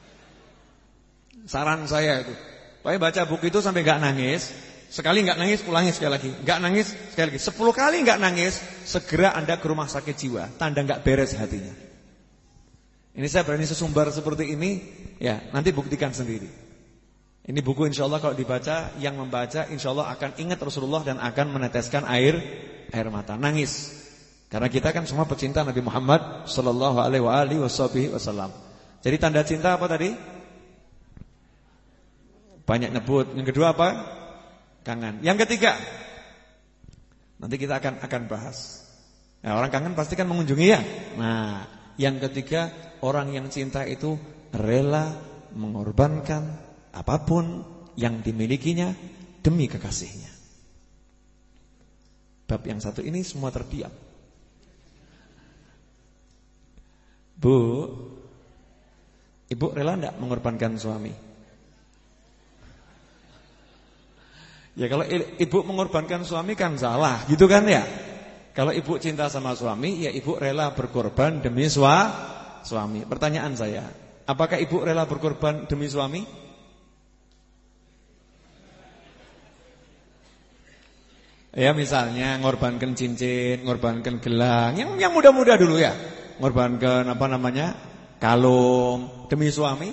Speaker 1: Saran saya itu. Pokoknya baca buku itu sampai gak nangis. Sekali gak nangis, ulangi sekali lagi. Gak nangis, sekali lagi. Sepuluh kali gak nangis, segera Anda ke rumah sakit jiwa. Tanda gak beres hatinya. Ini saya berani sesumbar seperti ini, ya nanti buktikan sendiri. Ini buku insya Allah kalau dibaca, yang membaca insya Allah akan ingat Rasulullah dan akan meneteskan air air mata, nangis. Karena kita kan semua pecinta Nabi Muhammad sallallahu alaihi wasallam. Jadi tanda cinta apa tadi? Banyak nyebut. Yang kedua apa? Kangen. Yang ketiga, nanti kita akan akan bahas. Nah, orang kangen pasti kan mengunjungi ya. Nah, yang ketiga, orang yang cinta itu rela mengorbankan apapun yang dimilikinya demi kekasihnya. Bab yang satu ini semua terdiam. Bu, ibu rela enggak mengorbankan suami? Ya kalau ibu mengorbankan suami kan salah, gitu kan ya? Kalau ibu cinta sama suami, ya ibu rela berkorban demi sua, suami. Pertanyaan saya, apakah ibu rela berkorban demi suami? Ya misalnya ngorbankan cincin, ngorbankan gelang, yang yang mudah-mudah dulu ya. Ngorbankan apa namanya? Kalung demi suami.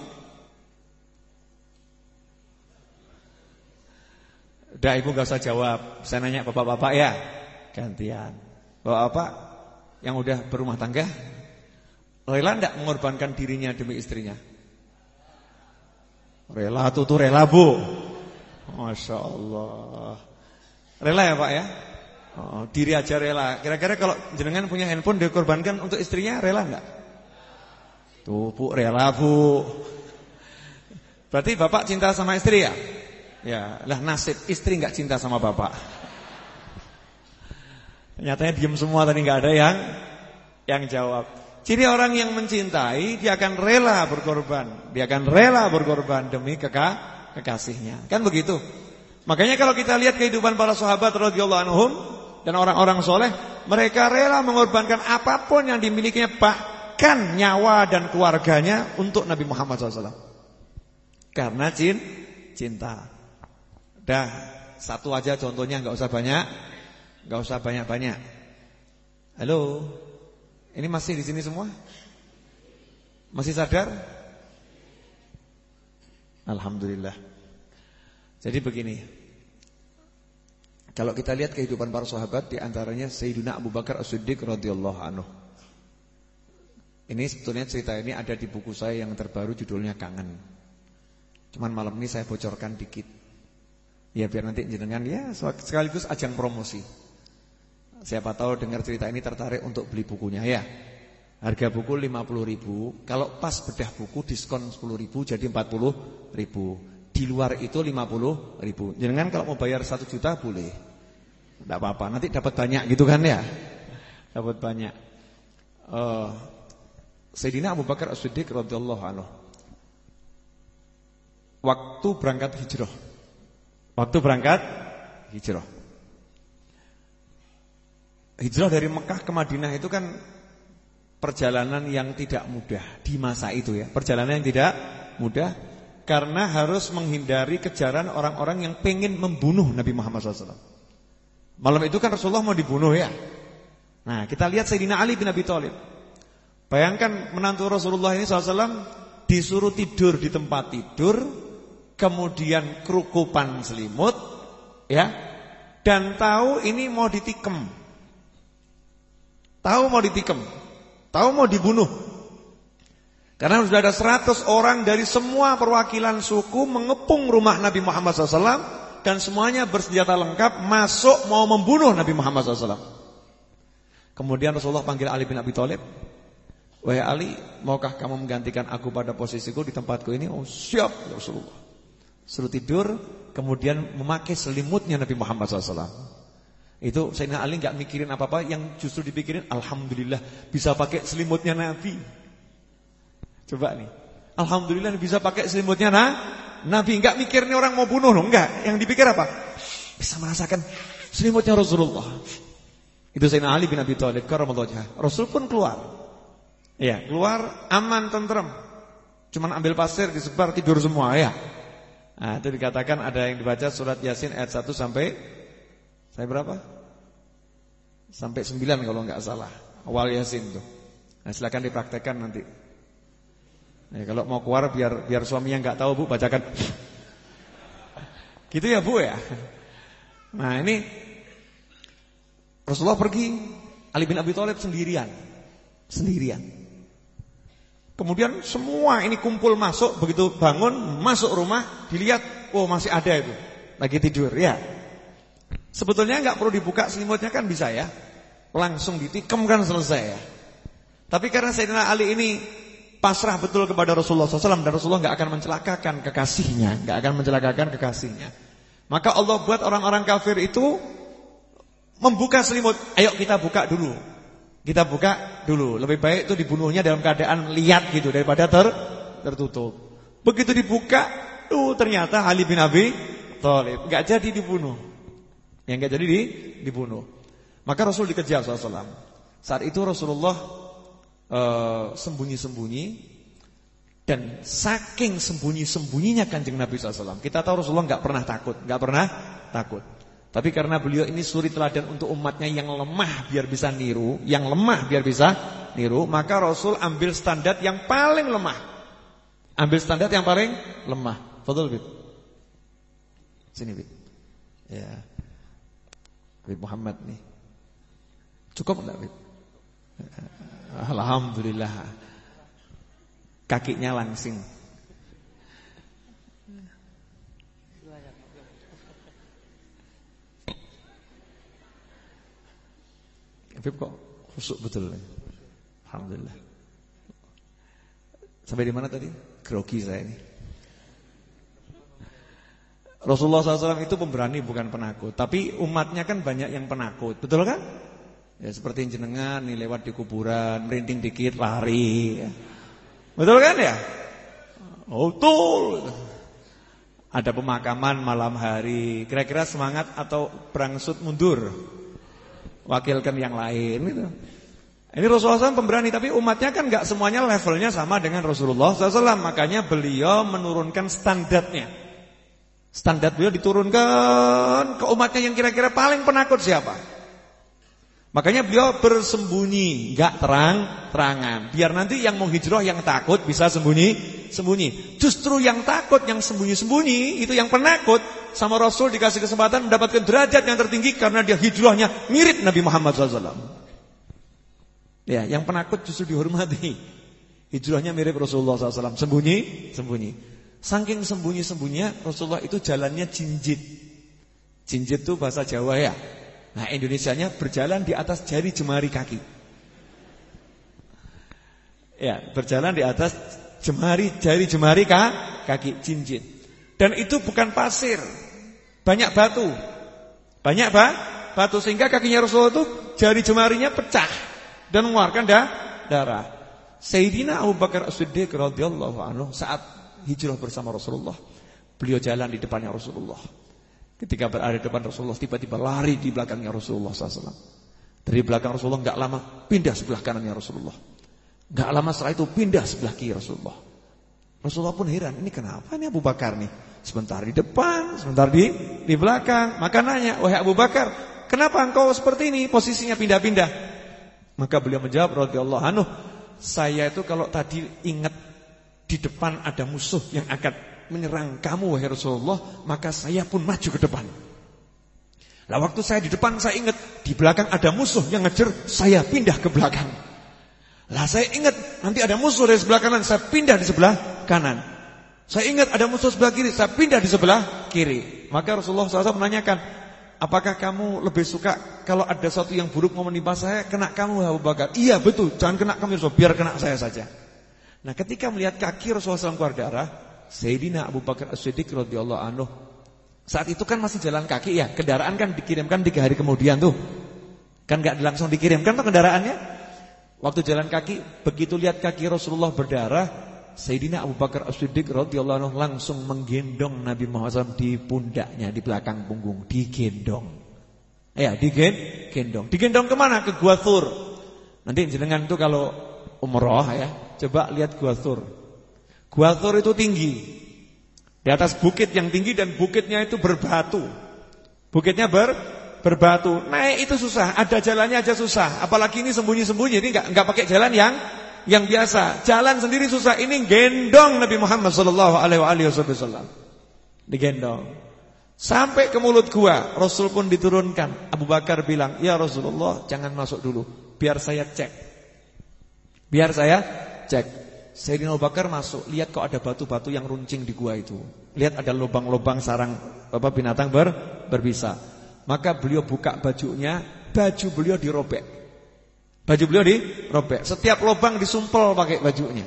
Speaker 1: Udah ibu gak usah jawab. Saya nanya bapak-bapak ya. Gantian. Bapak-bapak yang udah berumah tangga, rela enggak mengorbankan dirinya demi istrinya? Rela tuh tuh rela, Bu. Masya Allah. Rela ya Pak ya? Oh, diri aja rela. Kira-kira kalau jenengan punya handphone dikorbankan untuk istrinya, rela enggak? Tuh Bu, rela Bu. Berarti Bapak cinta sama istri ya? Ya, lah nasib istri enggak cinta sama Bapak. Nyatanya diem semua tadi, enggak ada yang yang jawab. Jadi orang yang mencintai, dia akan rela berkorban. Dia akan rela berkorban demi keka, kekasihnya. Kan begitu? Makanya kalau kita lihat kehidupan para sahabat radhiyallahu anhum dan orang-orang soleh, mereka rela mengorbankan apapun yang dimilikinya, bahkan nyawa dan keluarganya untuk Nabi Muhammad shallallahu alaihi wasallam. Karena cinta. Dah, satu aja contohnya, nggak usah banyak, nggak usah banyak-banyak. Halo, ini masih di sini semua? Masih sadar? Alhamdulillah. Jadi begini, kalau kita lihat kehidupan para sahabat, di antaranya Sayyidina Abu Bakar As-Siddiq radhiyallahu anhu. Ini sebetulnya cerita ini ada di buku saya yang terbaru, judulnya Kangen. Cuman malam ini saya bocorkan dikit. Ya biar nanti jenengan ya sekaligus ajang promosi. Siapa tahu dengar cerita ini tertarik untuk beli bukunya ya. Harga buku lima puluh ribu, kalau pas bedah buku diskon sepuluh ribu jadi empat puluh ribu. Di luar itu lima puluh ribu. Jangan kalau mau bayar satu juta boleh. Tidak apa-apa, nanti dapat banyak gitu kan ya. Dapat banyak. uh, Sayyidina Abu Bakar As-Siddiq radhiyallahu anhu, waktu berangkat hijrah. Waktu berangkat hijrah. Hijrah dari Mekah ke Madinah itu kan perjalanan yang tidak mudah di masa itu ya. Perjalanan yang tidak mudah. Karena harus menghindari kejaran orang-orang yang pengen membunuh Nabi Muhammad shallallahu alaihi wasallam. Malam itu kan Rasulullah mau dibunuh ya. Nah, kita lihat Sayyidina Ali bin Abi Thalib. Bayangkan menantu Rasulullah ini shallallahu alaihi wasallam disuruh tidur di tempat tidur, kemudian kerukupan selimut, ya, dan tahu ini mau ditikem, tahu mau ditikem, tahu mau dibunuh. Karena sudah ada seratus orang dari semua perwakilan suku mengepung rumah Nabi Muhammad shallallahu alaihi wasallam dan semuanya bersenjata lengkap masuk mau membunuh Nabi Muhammad shallallahu alaihi wasallam. Kemudian Rasulullah panggil Ali bin Abi Thalib. Wahai Ali, maukah kamu menggantikan aku pada posisiku di tempatku ini? Oh siap ya Rasulullah. Suruh tidur, kemudian memakai selimutnya Nabi Muhammad shallallahu alaihi wasallam. Itu Sayyidina Ali gak mikirin apa-apa, yang justru dipikirin alhamdulillah bisa pakai selimutnya Nabi. Coba nih, alhamdulillah bisa pakai selimutnya nah, Nabi. Enggak mikir nih orang mau bunuh loh, enggak. Yang dipikir apa? Bisa merasakan selimutnya Rasulullah. Itu Sayyidina Ali bin Abi Thalib karramallahu wajhah. Rasul pun keluar. Ya, keluar aman tentrem. Cuman ambil pasir disebar tidur semua ya. Nah, itu dikatakan ada yang dibaca surat Yasin ayat satu sampai saya berapa? Sampai sembilan kalau enggak salah. Awal Yasin tuh. Nah, silakan dipraktekkan nanti. Ya, kalau mau keluar biar biar suaminya enggak tahu Bu, bacakan. Gitu ya Bu ya. Nah, ini Rasulullah pergi, Ali bin Abi Thalib sendirian. Sendirian. Kemudian semua ini kumpul masuk, begitu bangun masuk rumah, dilihat, oh masih ada itu. Lagi tidur ya. Sebetulnya enggak perlu dibuka selimutnya kan bisa ya. Langsung ditikam kan selesai ya. Tapi karena Sayyidina Ali ini pasrah betul kepada Rasulullah shallallahu alaihi wasallam dan Rasulullah enggak akan mencelakakan kekasihnya, enggak akan mencelakakan kekasihnya. Maka Allah buat orang-orang kafir itu membuka selimut. Ayo kita buka dulu. Kita buka dulu. Lebih baik itu dibunuhnya dalam keadaan lihat gitu daripada ter tertutup. Begitu dibuka, tuh ternyata Ali bin Abi Thalib enggak jadi dibunuh. Yang enggak jadi di, dibunuh. Maka Rasul dikejar shallallahu alaihi wasallam. Saat itu Rasulullah Uh, sembunyi-sembunyi. Dan saking sembunyi-sembunyinya Kanjeng Nabi shallallahu alaihi wasallam, kita tahu Rasulullah gak pernah takut, gak pernah takut. Tapi karena beliau ini suri teladan untuk umatnya yang lemah biar bisa niru, yang lemah biar bisa niru, maka Rasul ambil standar yang paling lemah. Ambil standar yang paling lemah. Fadhil Bib. Sini Bib. Ya. Bib Muhammad nih. Cukup enggak Bib? Alhamdulillah. Kakinya langsing. Habib kok khusuk betul. Alhamdulillah. Sampai di mana tadi? Grogi saya ini. Rasulullah shallallahu alaihi wasallam itu pemberani bukan penakut. Tapi umatnya kan banyak yang penakut. Betul kan? Ya seperti jenengan nih lewat di kuburan, merinding dikit lari. Betul kan ya? Oh betul. Ada pemakaman malam hari, kira-kira semangat atau berangsut mundur? Wakilkan yang lain gitu. Ini Rasulullah shallallahu alaihi wasallam pemberani, tapi umatnya kan gak semuanya levelnya sama dengan Rasulullah shallallahu alaihi wasallam. Makanya beliau menurunkan standarnya. Standar beliau diturunkan ke umatnya yang kira-kira paling penakut siapa? Makanya beliau bersembunyi, enggak terang-terangan. Biar nanti yang mau hijrah yang takut bisa sembunyi-sembunyi. Justru yang takut, yang sembunyi-sembunyi, itu yang penakut, sama Rasul dikasih kesempatan mendapatkan derajat yang tertinggi karena dia hijrahnya mirip Nabi Muhammad shallallahu alaihi wasallam. Ya, yang penakut justru dihormati. Hijrahnya mirip Rasulullah shallallahu alaihi wasallam. Sembunyi-sembunyi. Saking sembunyi-sembunyinya Rasulullah itu jalannya jinjit. Jinjit itu bahasa Jawa ya. Nah Indonesianya berjalan di atas jari jemari kaki. Ya, berjalan di atas jemari jari jemari kaki, jinjit. Dan itu bukan pasir, banyak batu. Banyak ba? batu sehingga kakinya Rasulullah itu jari jemarinya pecah dan mengeluarkan da darah. Sayyidina Abu Bakar As-Siddiq radhiyallahu anhu saat hijrah bersama Rasulullah, beliau jalan di depannya Rasulullah. Ketika berada di depan Rasulullah, tiba-tiba lari di belakangnya Rasulullah shallallahu alaihi wasallam. Dari belakang Rasulullah enggak lama pindah sebelah kanannya Rasulullah. Enggak lama setelah itu pindah sebelah kiri Rasulullah. Rasulullah pun heran, ini kenapa nih Abu Bakar nih? Sebentar di depan, sebentar di di belakang. Maka nanya, wahai Abu Bakar, kenapa engkau seperti ini, posisinya pindah-pindah? Maka beliau menjawab radhiyallahu anhu, saya itu kalau tadi ingat di depan ada musuh yang akan menyerang kamu wahai Rasulullah, maka saya pun maju ke depan. Lah waktu saya di depan saya ingat di belakang ada musuh yang ngejar, saya pindah ke belakang. Lah saya ingat nanti ada musuh dari sebelah kanan, saya pindah di sebelah kanan. Saya ingat ada musuh sebelah kiri, saya pindah di sebelah kiri. Maka Rasulullah shallallahu alaihi wasallam menanyakan, apakah kamu lebih suka kalau ada sesuatu yang buruk mau menimpa saya, kena kamu Abu Bakar? Iya betul, jangan kena kamu Rasul, biar kena saya saja. Nah ketika melihat kaki Rasulullah shallallahu alaihi wasallam keluar darah, Sayyidina Abu Bakar As-Siddiq radhiyallahu anhu, saat itu kan masih jalan kaki ya, kendaraan kan dikirimkan tiga hari kemudian tuh. Kan gak langsung dikirimkan tuh kendaraannya. Waktu jalan kaki, begitu lihat kaki Rasulullah berdarah, Sayyidina Abu Bakar As-Siddiq radhiyallahu anhu langsung menggendong Nabi Muhammad shallallahu alaihi wasallam di pundaknya, di belakang punggung, digendong. Ya, digendong. Digendong kemana? Ke Gua Thur. Nanti jenengan tuh kalau umroh ya, coba lihat Gua Thur. Gua Thur itu tinggi, di atas bukit yang tinggi dan bukitnya itu berbatu. Bukitnya ber berbatu. Naik itu susah, ada jalannya aja susah. Apalagi ini sembunyi-sembunyi, ini enggak enggak pakai jalan yang yang biasa. Jalan sendiri susah. Ini gendong Nabi Muhammad sallallahu alaihi wasallam. Digendong. Sampai ke mulut gua, Rasul pun diturunkan. Abu Bakar bilang, "Ya Rasulullah, jangan masuk dulu, biar saya cek." Biar saya cek. Sayyidina Abu Bakar masuk, lihat kok ada batu-batu yang runcing di gua itu. Lihat ada lubang-lubang sarang apa binatang ber, berbisa. Maka beliau buka bajunya, baju beliau dirobek. Baju beliau dirobek. Setiap lubang disumpel pakai bajunya.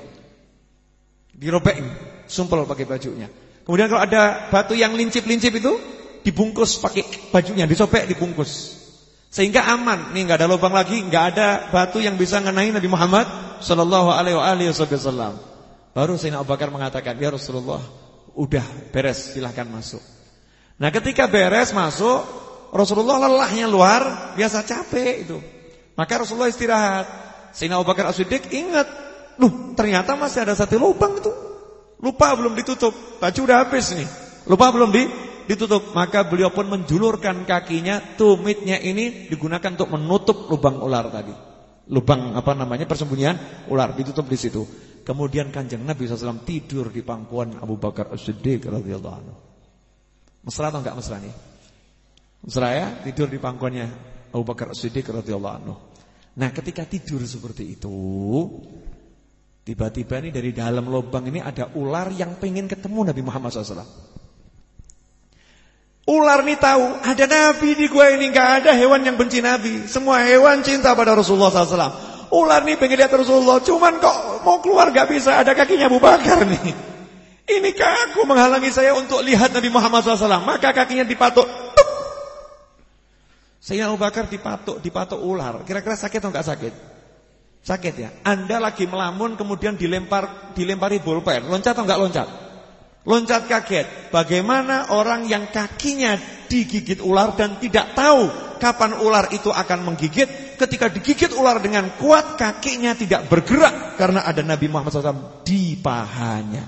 Speaker 1: Dirobek, sumpel pakai bajunya. Kemudian kalau ada batu yang lincip-lincip itu dibungkus pakai bajunya, disobek, dibungkus. Sehingga aman. Nih enggak ada lubang lagi, enggak ada batu yang bisa ngenai Nabi Muhammad sallallahu alaihi wasallam. Baru Sayyidina Abu Bakar mengatakan, "Ya Rasulullah, udah beres, silahkan masuk." Nah, ketika beres masuk, Rasulullah lelahnya luar biasa, capek itu. Maka Rasulullah istirahat. Sayyidina Abu Bakar As-Siddiq ingat, "Loh, ternyata masih ada satu lubang itu. Lupa belum ditutup. Baju udah habis nih. Lupa belum di ditutup." Maka beliau pun menjulurkan kakinya, tumitnya ini digunakan untuk menutup lubang ular tadi. Lubang apa namanya persembunyian ular ditutup di situ. Kemudian Kanjeng Nabi sallallahu alaihi wasallam tidur di pangkuan Abu Bakar As-Siddiq radhiyallahu anhu. Mesra atau enggak mesra nih? Mesra ya, tidur di pangkuannya Abu Bakar As-Siddiq radhiyallahu anhu. Nah, ketika tidur seperti itu, tiba-tiba nih dari dalam lubang ini ada ular yang pengen ketemu Nabi Muhammad sallallahu alaihi wasallam. Ular nih tahu ada Nabi di gua ini, gak ada hewan yang benci Nabi. Semua hewan cinta pada Rasulullah sallallahu alaihi wasallam. Ular nih pengen lihat Rasulullah, cuman kok mau keluar gak bisa, ada kakinya Abu Bakar nih. Ini kaku menghalangi saya untuk lihat Nabi Muhammad sallallahu alaihi wasallam. Maka kakinya dipatuk. Sayyidina Abu Bakar dipatuk, dipatuk ular. Kira-kira sakit atau enggak sakit? Sakit ya. Anda lagi melamun kemudian dilempar dilempari bolpen, loncat atau enggak loncat? Loncat kaget. Bagaimana orang yang kakinya digigit ular dan tidak tahu kapan ular itu akan menggigit, ketika digigit ular dengan kuat kakinya tidak bergerak karena ada Nabi Muhammad sallallahu alaihi wasallam di pahanya.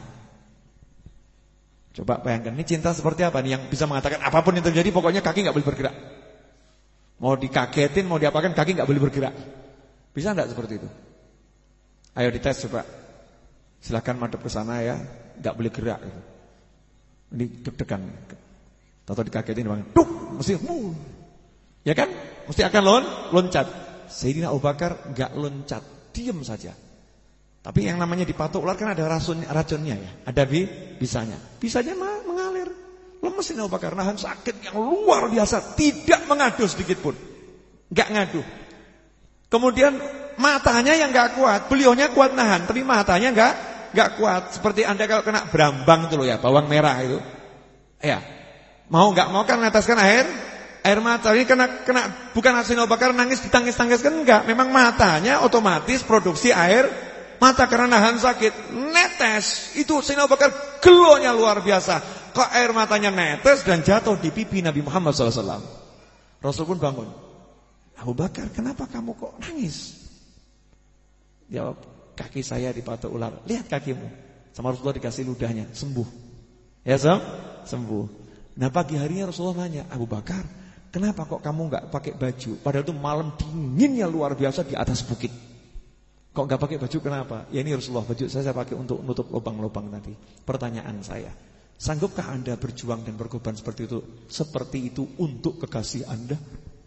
Speaker 1: Coba bayangkan, ini cinta seperti apa nih yang bisa mengatakan apapun yang terjadi pokoknya kaki enggak boleh bergerak. Mau dikagetin, mau diapakan, kaki enggak boleh bergerak. Bisa enggak seperti itu? Ayo dites coba. Silakan madep ke sana ya, enggak boleh gerak gitu. Ini deg-degan. Atau dikagetin bang, duk, mesti mu. Ya kan? Mesti akan lon, loncat. Sayyidina Abu Bakar enggak loncat, diam saja. Tapi yang namanya dipatuk ular kan ada racun, racunnya ya, ada bi, bisanya. Bisanya mengalir. Lemes ini Abu Bakar, nahan sakit yang luar biasa, tidak mengadu sedikit pun. Enggak ngadu. Kemudian matanya yang enggak kuat, beliaunya kuat nahan, tapi matanya enggak enggak kuat. Seperti Anda kalau kena berambang itu loh ya, bawang merah itu. Ya. Mau enggak mau kan meneteskan air air mata. Ini kena kena bukan Sayyidina Abu Bakar nangis ditangis-tangiskan enggak, memang matanya otomatis produksi air mata karena nahan sakit, netes. Itu Sayyidina Abu Bakar gelonya luar biasa. Kok air matanya netes dan jatuh di pipi Nabi Muhammad sallallahu alaihi wasallam. Rasul pun bangun. Abu Bakar, kenapa kamu kok nangis? Jawab, kaki saya dipatuk ular. Lihat kakimu. Sama Rasulullah dikasih ludahnya, sembuh. Ya, sem? sembuh. Nah, pagi harinya Rasulullah nanya, Abu Bakar, kenapa kok kamu enggak pakai baju? Padahal itu malam dinginnya luar biasa di atas bukit. Kok enggak pakai baju kenapa? Ya ini Rasulullah, baju saya saya pakai untuk nutup lubang-lubang tadi. Pertanyaan saya, sanggupkah Anda berjuang dan berkorban seperti itu? Seperti itu untuk kekasih Anda?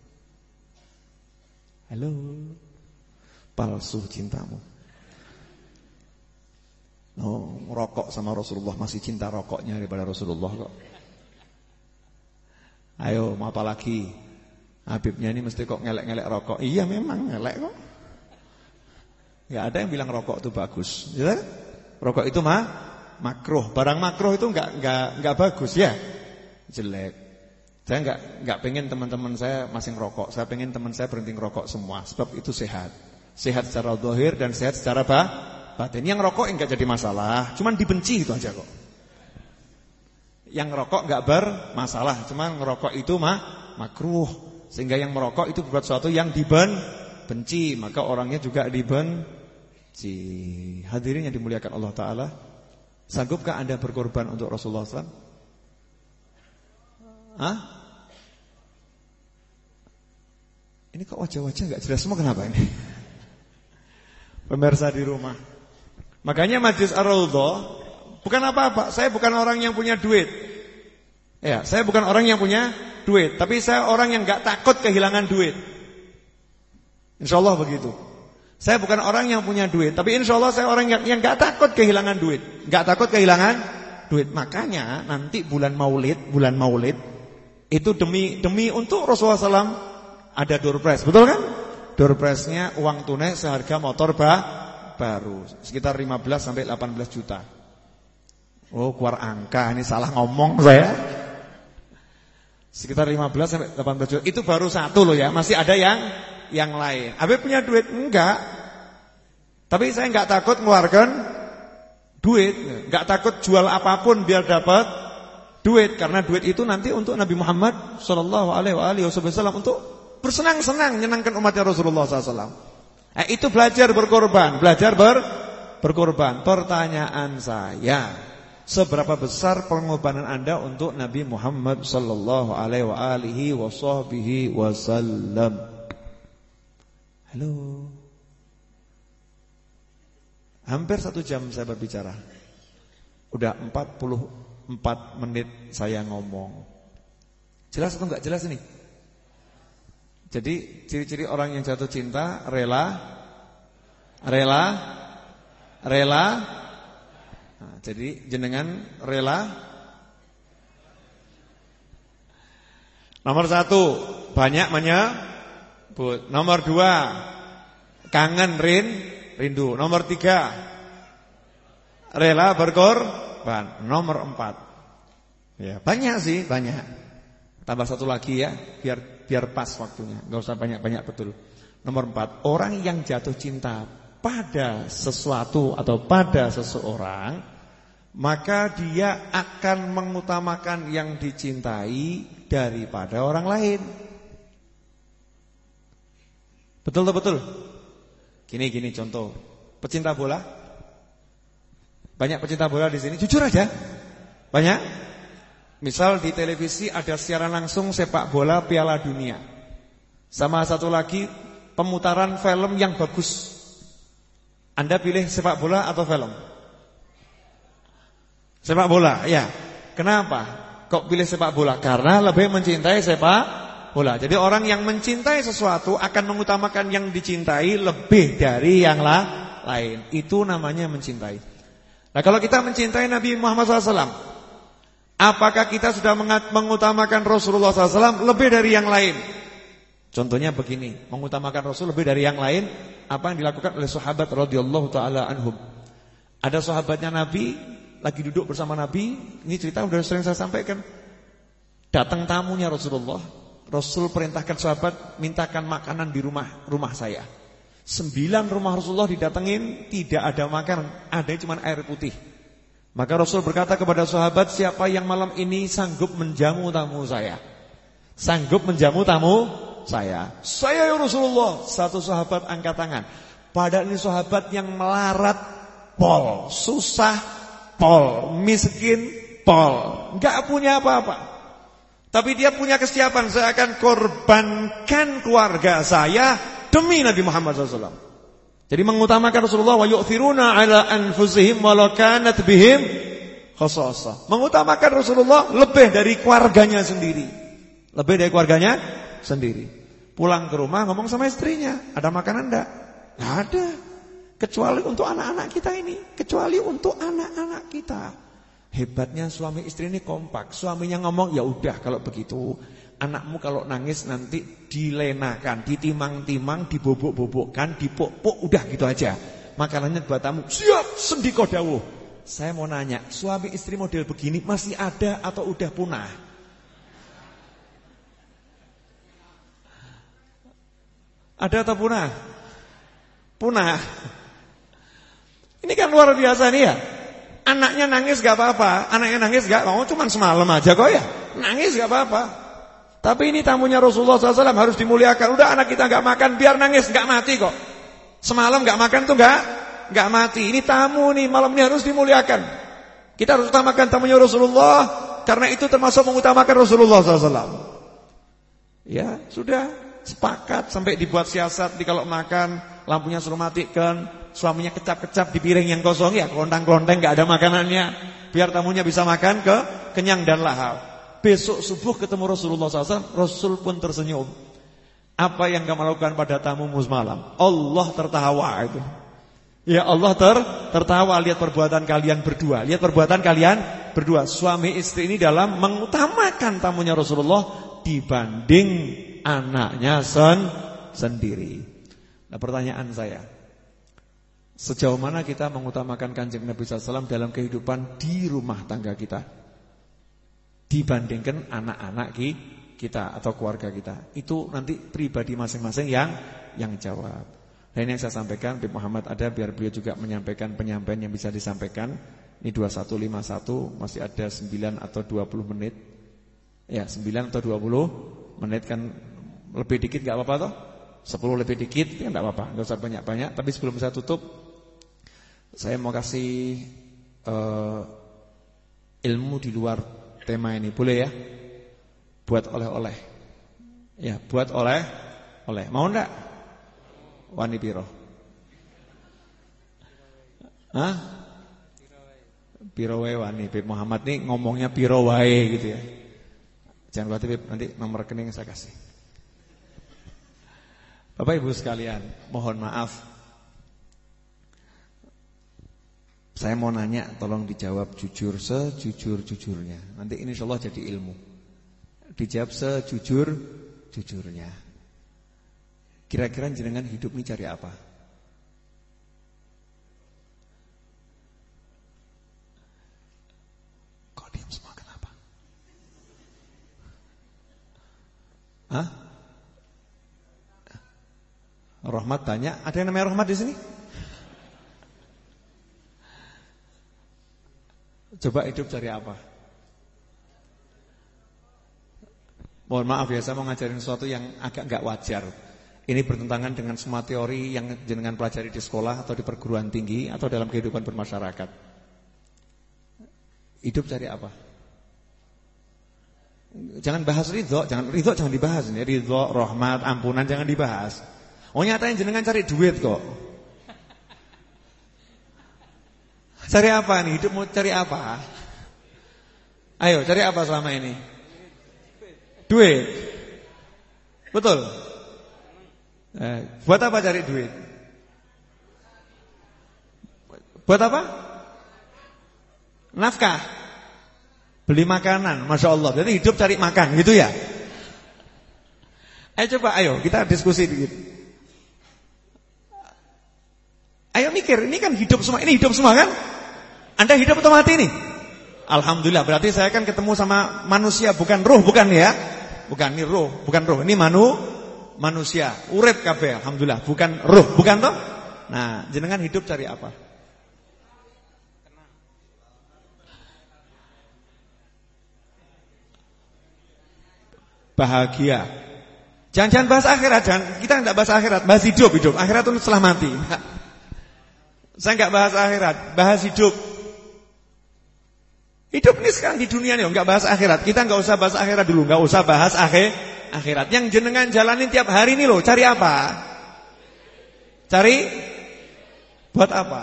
Speaker 1: Halo. Palsu cintamu. Oh, rokok sama Rasulullah, masih cinta rokoknya daripada Rasulullah kok. Ayo, mau apa lagi? Habibnya ini mesti kok ngelek-ngelek rokok. Iya memang ngelek kok. Gak ada yang bilang rokok itu bagus, ya? Rokok itu mah makruh. Barang makruh itu enggak enggak enggak bagus ya. Jelek. Saya enggak enggak pengen teman-teman saya masing rokok. Saya pengen teman saya berhenti ngerokok semua, sebab itu sehat. Sehat secara zahir dan sehat secara bah batin. Yang rokok enggak jadi masalah, cuman dibenci itu aja kok. Yang rokok enggak bermasalah, cuman ngerokok itu mah makruh. Sehingga yang merokok itu berbuat sesuatu yang dibenci, maka orangnya juga dibenci. Hadirin yang dimuliakan Allah Ta'ala, sanggupkah Anda berkorban untuk Rasulullah shallallahu alaihi wasallam? Hah? Ini kok wajah-wajah enggak jelas semua, kenapa ini? Pemirsa di rumah, makanya Majlis Ar-Raudhah bukan apa-apa. Saya bukan orang yang punya duit. Ya, saya bukan orang yang punya duit, tapi saya orang yang enggak takut kehilangan duit. Insyaallah begitu. Saya bukan orang yang punya duit, tapi insyaallah saya orang yang yang enggak takut kehilangan duit. Enggak takut kehilangan duit. Makanya nanti bulan Maulid, bulan Maulid itu demi demi untuk Rasulullah shallallahu alaihi wasallam ada door prize, betul kan? Door prize-nya uang tunai seharga motor bah, baru sekitar lima belas sampai delapan belas juta. Oh, keluar angka, ini salah ngomong saya. Sekitar lima belas sampai delapan belas juta. Itu baru satu loh ya, masih ada yang yang lain. Habib punya duit? Enggak. Tapi saya enggak takut mengeluarkan duit, enggak takut jual apapun biar dapat duit, karena duit itu nanti untuk Nabi Muhammad sallallahu alaihi wasallam, untuk bersenang-senang menyenangkan umatnya Rasulullah sallallahu alaihi wasallam. Eh, itu belajar berkorban, belajar ber berkorban. Pertanyaan saya, seberapa besar pengorbanan Anda untuk Nabi Muhammad sallallahu alaihi wasallam? Halo. Hampir satu jam saya berbicara. Udah empat puluh empat menit saya ngomong. Jelas atau enggak jelas ini? Jadi ciri-ciri orang yang jatuh cinta, rela, rela, rela. Nah, jadi jenengan rela. Nomor satu, banyak menyebut. Nomor dua, kangen, rin, rindu. Nomor tiga, rela berkorban. Nomor empat, ya banyak sih, banyak. Tambah satu lagi ya, biar biar pas waktunya, nggak usah banyak-banyak betul. Nomor empat, orang yang jatuh cinta pada sesuatu atau pada seseorang, maka dia akan mengutamakan yang dicintai daripada orang lain. Betul tak betul? Gini-gini contoh, pecinta bola. Banyak pecinta bola di sini, jujur aja. Banyak. Misal di televisi ada siaran langsung sepak bola Piala Dunia, sama satu lagi pemutaran film yang bagus. Anda pilih sepak bola atau film? Sepak bola, ya. Kenapa kok pilih sepak bola? Karena lebih mencintai sepak bola. Jadi orang yang mencintai sesuatu akan mengutamakan yang dicintai lebih dari yang lain. Itu namanya mencintai. Nah, kalau kita mencintai Nabi Muhammad shallallahu alaihi wasallam, apakah kita sudah mengutamakan Rasulullah shallallahu alaihi wasallam lebih dari yang lain? Contohnya begini, mengutamakan Rasul lebih dari yang lain, apa yang dilakukan oleh sahabat radhiyallahu taala anhum. Ada sahabatnya Nabi lagi duduk bersama Nabi, ini cerita sudah sering saya sampaikan. Datang tamunya Rasulullah, Rasul perintahkan sahabat mintakan makanan di rumah rumah saya. Sembilan rumah Rasulullah didatengin, tidak ada makanan, ada cuma air putih. Maka Rasul berkata kepada sahabat, siapa yang malam ini sanggup menjamu tamu saya? Sanggup menjamu tamu saya? Saya ya Rasulullah. Satu sahabat angkat tangan. Padahal ini sahabat yang melarat, pol, susah pol, miskin pol, enggak punya apa-apa. Tapi dia punya kesiapan, saya akan korbankan keluarga saya demi Nabi Muhammad shallallahu alaihi wasallam. Jadi mengutamakan Rasulullah, wa yu'thiruna ala anfusihim walau kanat bihim khassasah. Mengutamakan Rasulullah lebih dari keluarganya sendiri. Lebih dari keluarganya sendiri. Pulang ke rumah ngomong sama istrinya, ada makanan enggak? Enggak ada. Kecuali untuk anak-anak kita ini, kecuali untuk anak-anak kita. Hebatnya suami istri ini kompak. Suaminya ngomong, ya udah kalau begitu, anakmu kalau nangis nanti dilenakan, ditimang-timang, dibobok-bobokkan, dipok-pok, udah gitu aja. Makanannya buat tamu. Siap, sendiko dawuh. Saya mau nanya, suami istri model begini masih ada atau udah punah? Ada atau punah? Punah. Ini kan luar biasa nih ya. Anaknya nangis gak apa-apa. Anaknya nangis gak mau, cuma semalam aja kok ya. Nangis gak apa-apa. Tapi ini tamunya Rasulullah shallallahu alaihi wasallam harus dimuliakan. Udah anak kita gak makan, biar nangis, gak mati kok. Semalam gak makan tuh gak gak mati. Ini tamu nih, malam ini harus dimuliakan. Kita harus utamakan tamunya Rasulullah, karena itu termasuk mengutamakan Rasulullah shallallahu alaihi wasallam. Ya sudah, sepakat sampai dibuat siasat di kalau makan lampunya suruh matikan. Suaminya kecap-kecap di piring yang kosong, ya kelontang-kelontang gak ada makanannya, biar tamunya bisa makan ke kenyang dan lahap. Besok subuh ketemu Rasulullah shallallahu alaihi wasallam, Rasul pun tersenyum. Apa yang kamu lakukan pada tamumu semalam? Allah tertawa itu. Ya Allah ter tertawa lihat perbuatan kalian berdua. Lihat perbuatan kalian berdua. Suami istri ini dalam mengutamakan tamunya Rasulullah dibanding anaknya sen sendiri. Nah, pertanyaan saya, sejauh mana kita mengutamakan Kanjeng Nabi shallallahu alaihi wasallam dalam kehidupan di rumah tangga kita dibandingkan anak-anak kita atau keluarga kita? Itu nanti pribadi masing-masing yang yang jawab. Dan ini yang saya sampaikan, Habib Muhammad ada biar beliau juga menyampaikan penyampaian yang bisa disampaikan. Ini dua puluh satu lima puluh satu, masih ada sembilan atau dua puluh menit. Ya, sembilan atau dua puluh menit kan lebih dikit enggak apa-apa toh? sepuluh lebih dikit kan enggak apa-apa, enggak usah banyak-banyak. Tapi sebelum saya tutup, saya mau kasih uh, ilmu di luar tema ini, boleh ya? Buat oleh-oleh. Ya, buat oleh-oleh. Mau enggak? Wani piro? Hah? Piro wae wani. Habib Muhammad nih ngomongnya piro wae gitu ya. Jangan khawatir, nanti nomor rekening saya kasih. Bapak Ibu sekalian, mohon maaf, saya mau nanya, tolong dijawab jujur, sejujur-jujurnya. Nanti ini insyaallah jadi ilmu. Dijawab sejujur-jujurnya. Kira-kira jenengan hidup ini cari apa? Kok diam semua, kenapa? Hah? Rahmat tanya, ada yang namanya Rahmat di sini? Coba hidup cari apa? Mohon maaf ya, saya mau ngajarin sesuatu yang agak enggak wajar. Ini bertentangan dengan semua teori yang jenengan pelajari di sekolah atau di perguruan tinggi atau dalam kehidupan bermasyarakat. Hidup cari apa? Jangan bahas ridho, jangan ridho jangan dibahas ini. Ridho, rahmat, ampunan jangan dibahas. Oh nyatanya jenengan cari duit kok. Cari apa nih? Hidup mau cari apa? Ayo cari apa selama ini? Duit. Betul. Eh, buat apa cari duit? Buat apa? Nafkah. Beli makanan, Masya Allah. Jadi hidup cari makan gitu ya. Ayo coba, ayo kita diskusi dikit. Ayo mikir, ini kan hidup semua, ini hidup semua kan? Anda hidup atau mati nih? Alhamdulillah, berarti saya kan ketemu sama manusia, bukan ruh, bukan ya? Bukan, ini ruh, bukan ruh, ini manu, manusia, urip kabeh, alhamdulillah, bukan ruh, bukan toh? Nah, jenengan hidup cari apa? Bahagia. Jangan-jangan bahas akhirat, jangan, kita enggak bahas akhirat, bahas hidup, hidup. Akhirat itu setelah mati. Saya enggak bahas akhirat, bahas hidup. Hidup ini sekarang di dunia nih, enggak bahas akhirat. Kita enggak usah bahas akhirat dulu, enggak usah bahas akhir akhirat. Yang jenengan jalanin tiap hari ini loh, cari apa? Cari buat apa?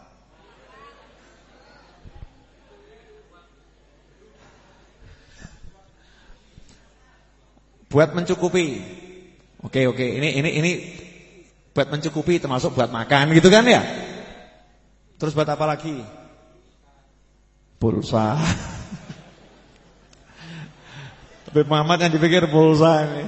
Speaker 1: Buat mencukupi. Oke, oke. Ini ini ini buat mencukupi termasuk buat makan gitu kan ya? Terus buat apa lagi? Pulsa. Habib Muhammad yang dipikir pulsa ini.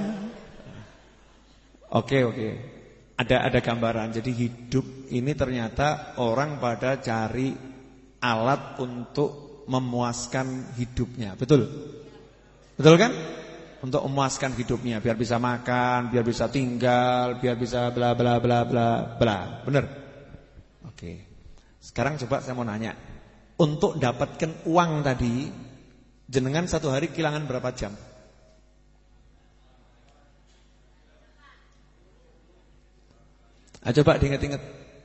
Speaker 1: Oke, oke. Ada ada gambaran. Jadi hidup ini ternyata orang pada cari alat untuk memuaskan hidupnya. Betul? Betul kan? Untuk memuaskan hidupnya, biar bisa makan, biar bisa tinggal, biar bisa bla bla bla bla bla. Benar? Oke. Sekarang coba saya mau nanya. Untuk dapatkan uang tadi, jenengan satu hari kehilangan berapa jam? Ah, coba diingat-ingat.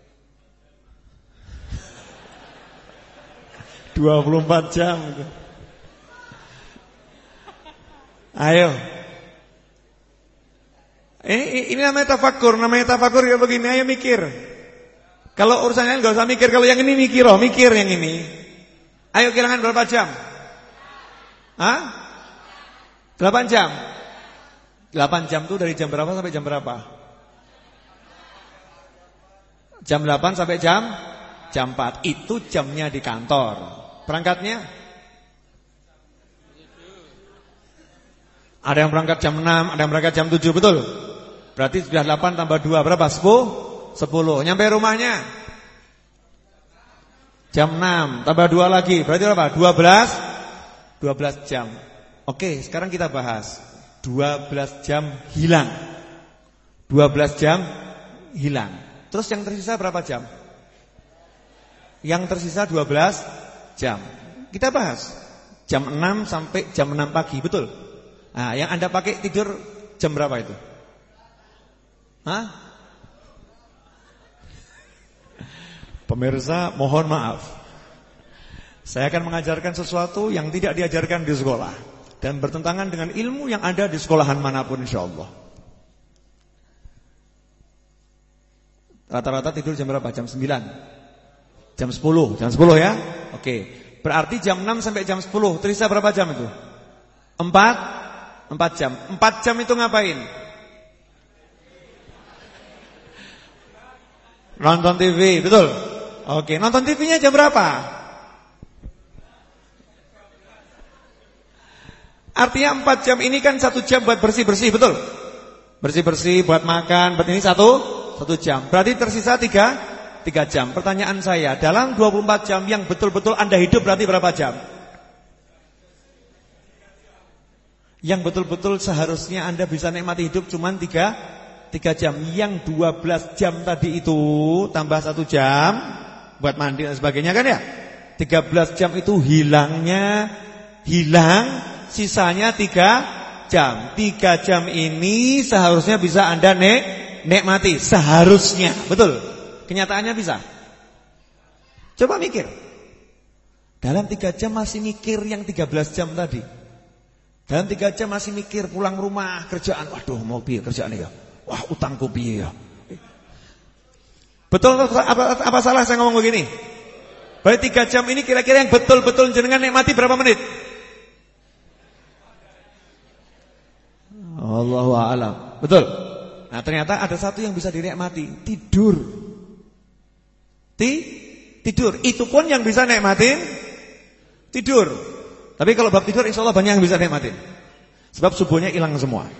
Speaker 1: dua puluh empat jam gitu. Ayo. Ini, ini namanya tafakur, namanya tafakur ya begini, ayo mikir. Kalau urusannya enggak usah mikir, kalau yang ini mikir, oh, mikir yang ini. Ayo kehilangan berapa jam? Hah? delapan jam. delapan jam itu dari jam berapa sampai jam berapa? Jam delapan sampai jam jam empat. Itu jamnya di kantor. Berangkatnya? Ada yang berangkat jam enam, ada yang berangkat jam tujuh, betul? Berarti sudah delapan tambah dua, berapa? sepuluh? sepuluh. Nyampe rumahnya jam enam, tambah dua lagi, berarti berapa? dua belas? dua belas jam. Oke, sekarang kita bahas dua belas jam hilang. dua belas jam hilang. Terus yang tersisa berapa jam? Yang tersisa dua belas jam. Kita bahas jam enam sampai jam enam pagi, betul? Nah, yang Anda pakai tidur jam berapa itu? Hah? Pemirsa, mohon maaf. Saya akan mengajarkan sesuatu yang tidak diajarkan di sekolah dan bertentangan dengan ilmu yang ada di sekolahan manapun insyaallah. Rata-rata tidur jam berapa? Jam sembilan. Jam sepuluh, jam sepuluh ya? Oke. Berarti jam enam sampai jam sepuluh, tersisa berapa jam itu? empat, empat jam. empat jam itu ngapain? Nonton T V, betul? Oke, nonton T V-nya jam berapa? Artinya empat jam ini kan satu jam buat bersih-bersih, betul? Bersih-bersih, buat makan, buat ini satu, satu jam. Berarti tersisa tiga, tiga jam. Pertanyaan saya, dalam dua puluh empat jam yang betul-betul Anda hidup berarti berapa jam? Yang betul-betul seharusnya Anda bisa nikmati hidup cuma tiga, tiga jam. Yang dua belas jam tadi itu tambah satu jam buat mandi dan sebagainya kan ya? tiga belas jam itu hilangnya, hilang, sisanya tiga jam. tiga jam ini seharusnya bisa Anda nik, nikmati. Seharusnya, betul? Kenyataannya bisa? Coba mikir. Dalam tiga jam masih mikir yang tiga belas jam tadi. Dalam tiga jam masih mikir pulang rumah, kerjaan. Waduh, mau piye kerjaan ya? Wah, utangku piye ya? Betul apa, apa salah saya ngomong begini? Berarti tiga jam ini kira-kira yang betul-betul jenengan nikmati berapa menit? Allahu a'lam. Betul. Nah, ternyata ada satu yang bisa dinikmati, tidur. Ti tidur. Itu pun yang bisa nikmatin tidur. Tapi kalau bab tidur insyaallah banyak yang bisa nikmatin. Sebab subuhnya hilang semua.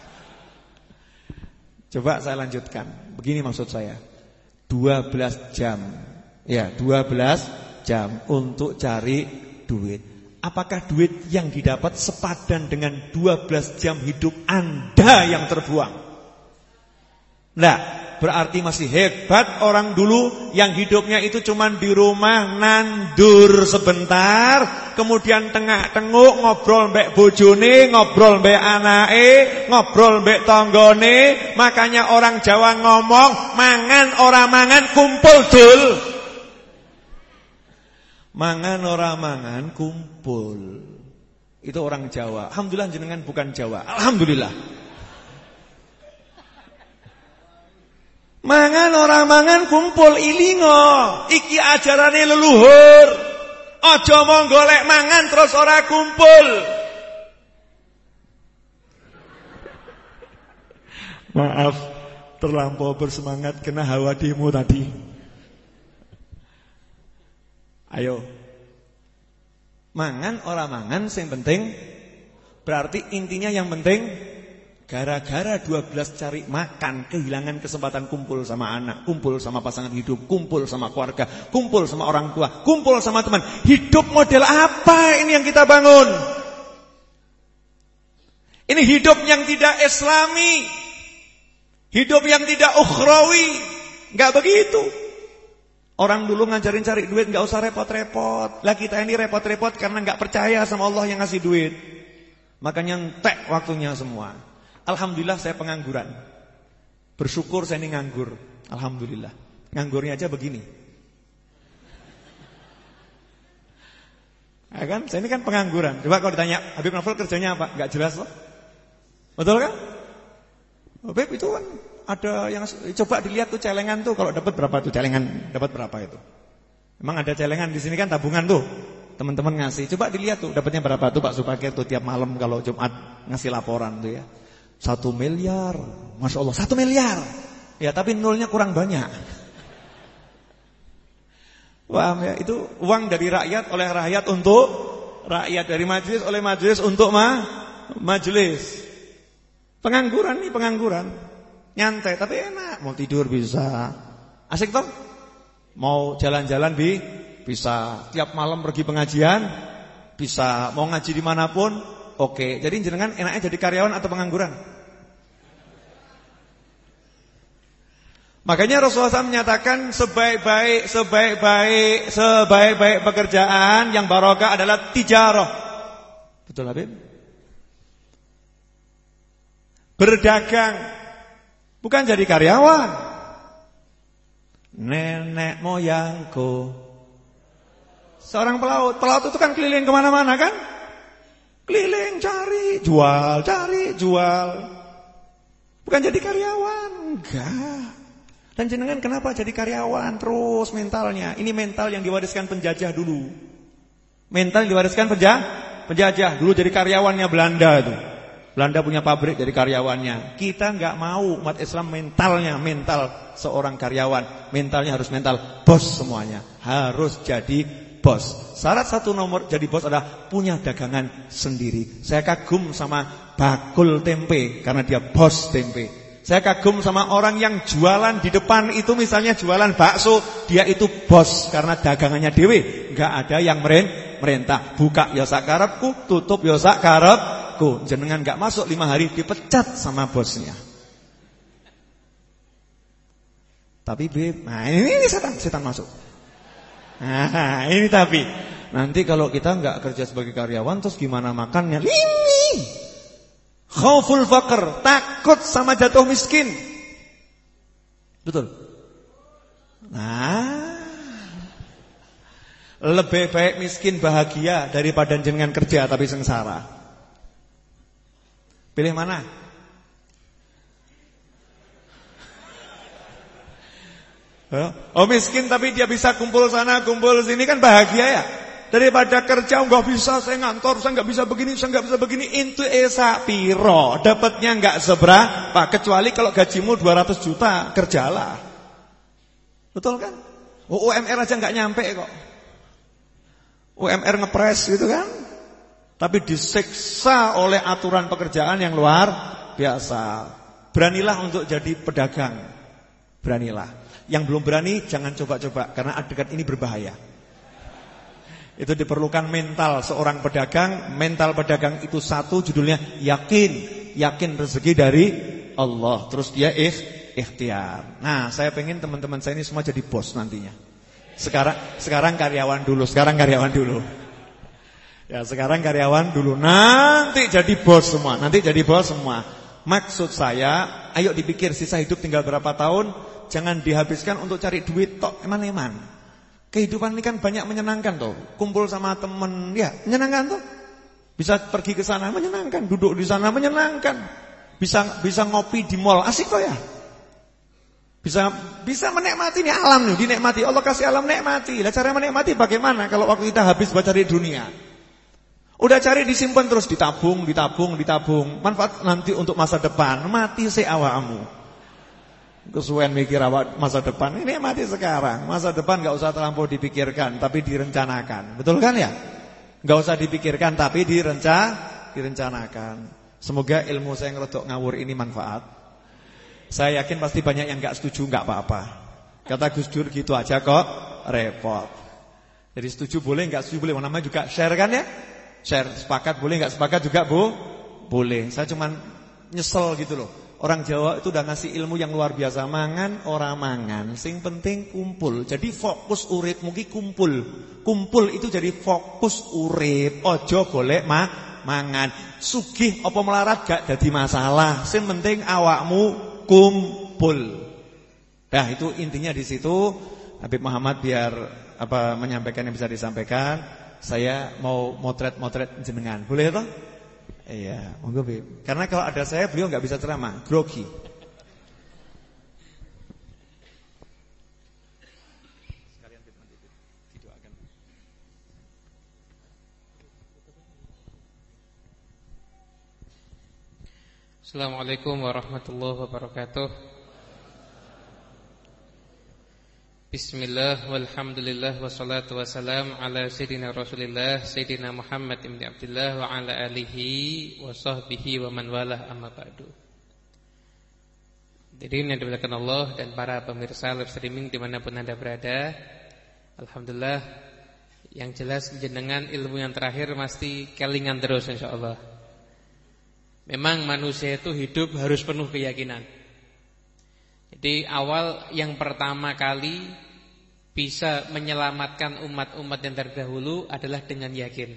Speaker 1: Coba saya lanjutkan. Begini maksud saya. dua belas jam. Ya, dua belas jam untuk cari duit. Apakah duit yang didapat sepadan dengan dua belas jam hidup Anda yang terbuang? Nah, berarti masih hebat orang dulu yang hidupnya itu cuman di rumah nandur sebentar, kemudian tengah-tenguk ngobrol mbek bojone, ngobrol mbek anake, ngobrol mbek tanggane. Makanya orang Jawa ngomong mangan ora mangan kumpul dul.
Speaker 2: Mangan ora mangan kumpul. Itu orang Jawa. Alhamdulillah jenengan bukan Jawa. Alhamdulillah. Mangan ora mangan kumpul ilingo. Iki ajarane leluhur. Aja mong golek mangan terus ora kumpul. Maaf, terlampau bersemangat kena hawa demo tadi. Ayo. Mangan ora mangan sing penting. Berarti intinya yang penting gara-gara dua belas cari makan kehilangan kesempatan kumpul sama anak, kumpul sama pasangan hidup, kumpul sama keluarga, kumpul sama orang tua, kumpul sama teman. Hidup model apa ini yang kita bangun? Ini hidup yang tidak islami. Hidup yang tidak ukhrawi. Enggak begitu. Orang dulu ngajarin cari duit enggak usah repot-repot. Lah kita ini repot-repot karena enggak percaya sama Allah yang ngasih duit. Makanya entek waktunya semua. Alhamdulillah saya pengangguran. Bersyukur saya ini nganggur. Alhamdulillah. Nganggurnya aja begini. Ya kan? Saya ini kan pengangguran. Coba kalau ditanya, Habib Novel kerjanya apa? Enggak jelas loh. Betul kan? Habib itu kan ada yang coba dilihat tuh celengan tuh kalau dapat berapa tuh celengan, dapat berapa itu. Emang ada celengan di sini kan tabungan tuh. Teman-teman ngasih. Coba dilihat tuh dapatnya berapa tuh Pak Supakir tuh tiap malam kalau Jumat ngasih laporan tuh ya. Satu miliar. Masya Allah, satu miliar. Ya tapi nolnya kurang banyak. Paham ya? Itu uang dari rakyat oleh rakyat untuk rakyat, dari majelis oleh majelis untuk ma majelis. Pengangguran nih, pengangguran. Nyantai tapi enak, mau tidur bisa. Asik toh? Mau jalan-jalan bi bisa. Tiap malam pergi pengajian bisa. Mau ngaji dimanapun oke. Jadi jenengan enaknya jadi karyawan atau pengangguran? Makanya Rasulullah shallallahu alaihi wasallam menyatakan sebaik-baik sebaik-baik sebaik-baik pekerjaan yang barokah adalah tijarah. Betul Habib? Berdagang. Bukan jadi karyawan. Nenek moyangku seorang pelaut. Pelaut itu kan keliling kemana-mana kan? Keliling cari, jual, cari, jual. Bukan jadi karyawan. Enggak. Dan jenengan kenapa jadi karyawan terus mentalnya? Ini mental yang diwariskan penjajah dulu. Mental yang diwariskan penjajah, penjajah dulu jadi karyawannya Belanda itu. Belanda punya pabrik jadi karyawannya. Kita enggak mau umat Islam mentalnya mental seorang karyawan. Mentalnya harus mental bos semuanya. Harus jadi bos. Syarat satu nomor jadi bos adalah punya dagangan sendiri. Saya kagum sama bakul tempe karena dia bos tempe. Saya kagum sama orang yang jualan di depan itu misalnya jualan bakso, dia itu bos karena dagangannya dewe. Enggak ada yang merintah. Buka ya sak karepku, tutup ya sak karepku. Jenengan enggak masuk lima hari dipecat sama bosnya. Tapi Beb, nah ini, ini setan, setan masuk. Nah, ini tapi nanti kalau kita enggak kerja sebagai karyawan terus gimana makannya? Ini khauful faqr, takut sama jatuh miskin. Betul. Nah, lebih baik miskin bahagia daripada jenengan kerja tapi sengsara. Pilih mana? Oh miskin tapi dia bisa kumpul sana, kumpul sini kan bahagia ya. Daripada kerja enggak bisa, saya ngantor, saya enggak bisa begini, saya enggak bisa begini. Itu esa piro, dapatnya enggak seberapa. Kecuali kalau gajimu dua ratus juta, kerjalah. Betul kan? U M R aja enggak nyampe kok. U M R ngepres gitu kan. Tapi disiksa oleh aturan pekerjaan yang luar biasa. Beranilah untuk jadi pedagang. Beranilah. Yang belum berani jangan coba-coba karena adegan ini berbahaya. Itu diperlukan mental seorang pedagang. Mental pedagang itu satu judulnya yakin. Yakin rezeki dari Allah. Terus dia ikh, ikhtiar. Nah, saya pengen teman-teman saya ini semua jadi bos nantinya. Sekarang sekarang karyawan dulu, sekarang karyawan dulu. Ya, sekarang karyawan dulu, nanti jadi bos semua, nanti jadi bos semua. Maksud saya, ayo dipikir sisa hidup tinggal berapa tahun, jangan dihabiskan untuk cari duit tok eman-eman. Kehidupan ini kan banyak menyenangkan toh. Kumpul sama temen, ya menyenangkan toh. Bisa pergi ke sana menyenangkan, duduk di sana menyenangkan. Bisa bisa ngopi di mall, asik toh ya. Bisa bisa menikmati nih alam nih, dinikmati. Allah kasih alam nikmati. Lah cara menikmati bagaimana kalau waktu kita habis buat cari dunia? Udah cari disimpan terus, ditabung, ditabung, ditabung. Manfaat nanti untuk masa depan. Mati si awakmu. Kesuwen mikir awak masa depan. Ini mati sekarang. Masa depan enggak usah terlampau dipikirkan, tapi direncanakan. Betul kan ya? Enggak usah dipikirkan, tapi direnca, direncanakan. Semoga ilmu saya ngerodok ngawur ini manfaat. Saya yakin pasti banyak yang enggak setuju, enggak apa-apa. Kata Gus Dur gitu aja kok repot. Jadi setuju boleh, enggak setuju boleh. Namanya juga share kan ya? Share, sepakat boleh, enggak sepakat juga Bu? Boleh. Saya cuman nyesel gitu loh. Orang Jawa itu udah ngasih ilmu yang luar biasa. Mangan ora mangan, sing penting kumpul. Jadi fokus urip mungkin kumpul. Kumpul itu jadi fokus urip. Ojo golek ma mangan. Sugih apa melarat gak jadi masalah. Sing penting awakmu kumpul. Nah, itu intinya di situ. Habib Muhammad biar apa menyampaikan yang bisa disampaikan. Saya mau motret-motret jenengan. Boleh toh? Iya, monggo Bib. Karena kalau ada saya beliau enggak bisa ceramah, grogi. Sekalian Bib nanti didoakan.
Speaker 3: Assalamualaikum warahmatullahi wabarakatuh. Bismillah walhamdulillah wassalatu wassalam ala sayyidina Rasulillah sayyidina Muhammad ibn Abdullah wa ala alihi wa sahbihi wa man walah amma ba'du. Hadirin yang dimuliakan Allah dan para pemirsa live streaming dimanapun Anda berada, alhamdulillah yang jelas jenengan ilmu yang terakhir mesti kelingan terus insyaallah. Memang manusia itu hidup harus penuh keyakinan. Jadi awal yang pertama kali bisa menyelamatkan umat-umat yang terdahulu adalah dengan yakin.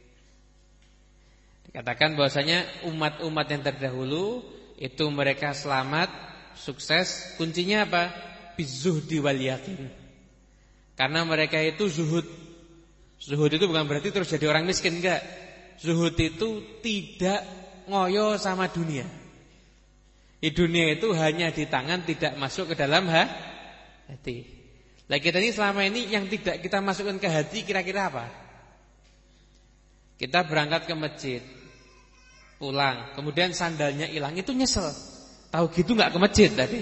Speaker 3: Dikatakan bahwasanya umat-umat yang terdahulu itu mereka selamat, sukses, kuncinya apa? Bizuhdi wal yakin. Karena mereka itu zuhud. Zuhud itu bukan berarti terus jadi orang miskin, enggak. Zuhud itu tidak ngoyo sama dunia. Di dunia itu hanya di tangan, tidak masuk ke dalam ha? hati. Lah kita ini selama ini yang tidak kita masukkan ke hati kira-kira apa? Kita berangkat ke masjid, pulang, kemudian sandalnya hilang, itu nyesel. Tahu gitu nggak ke masjid tadi?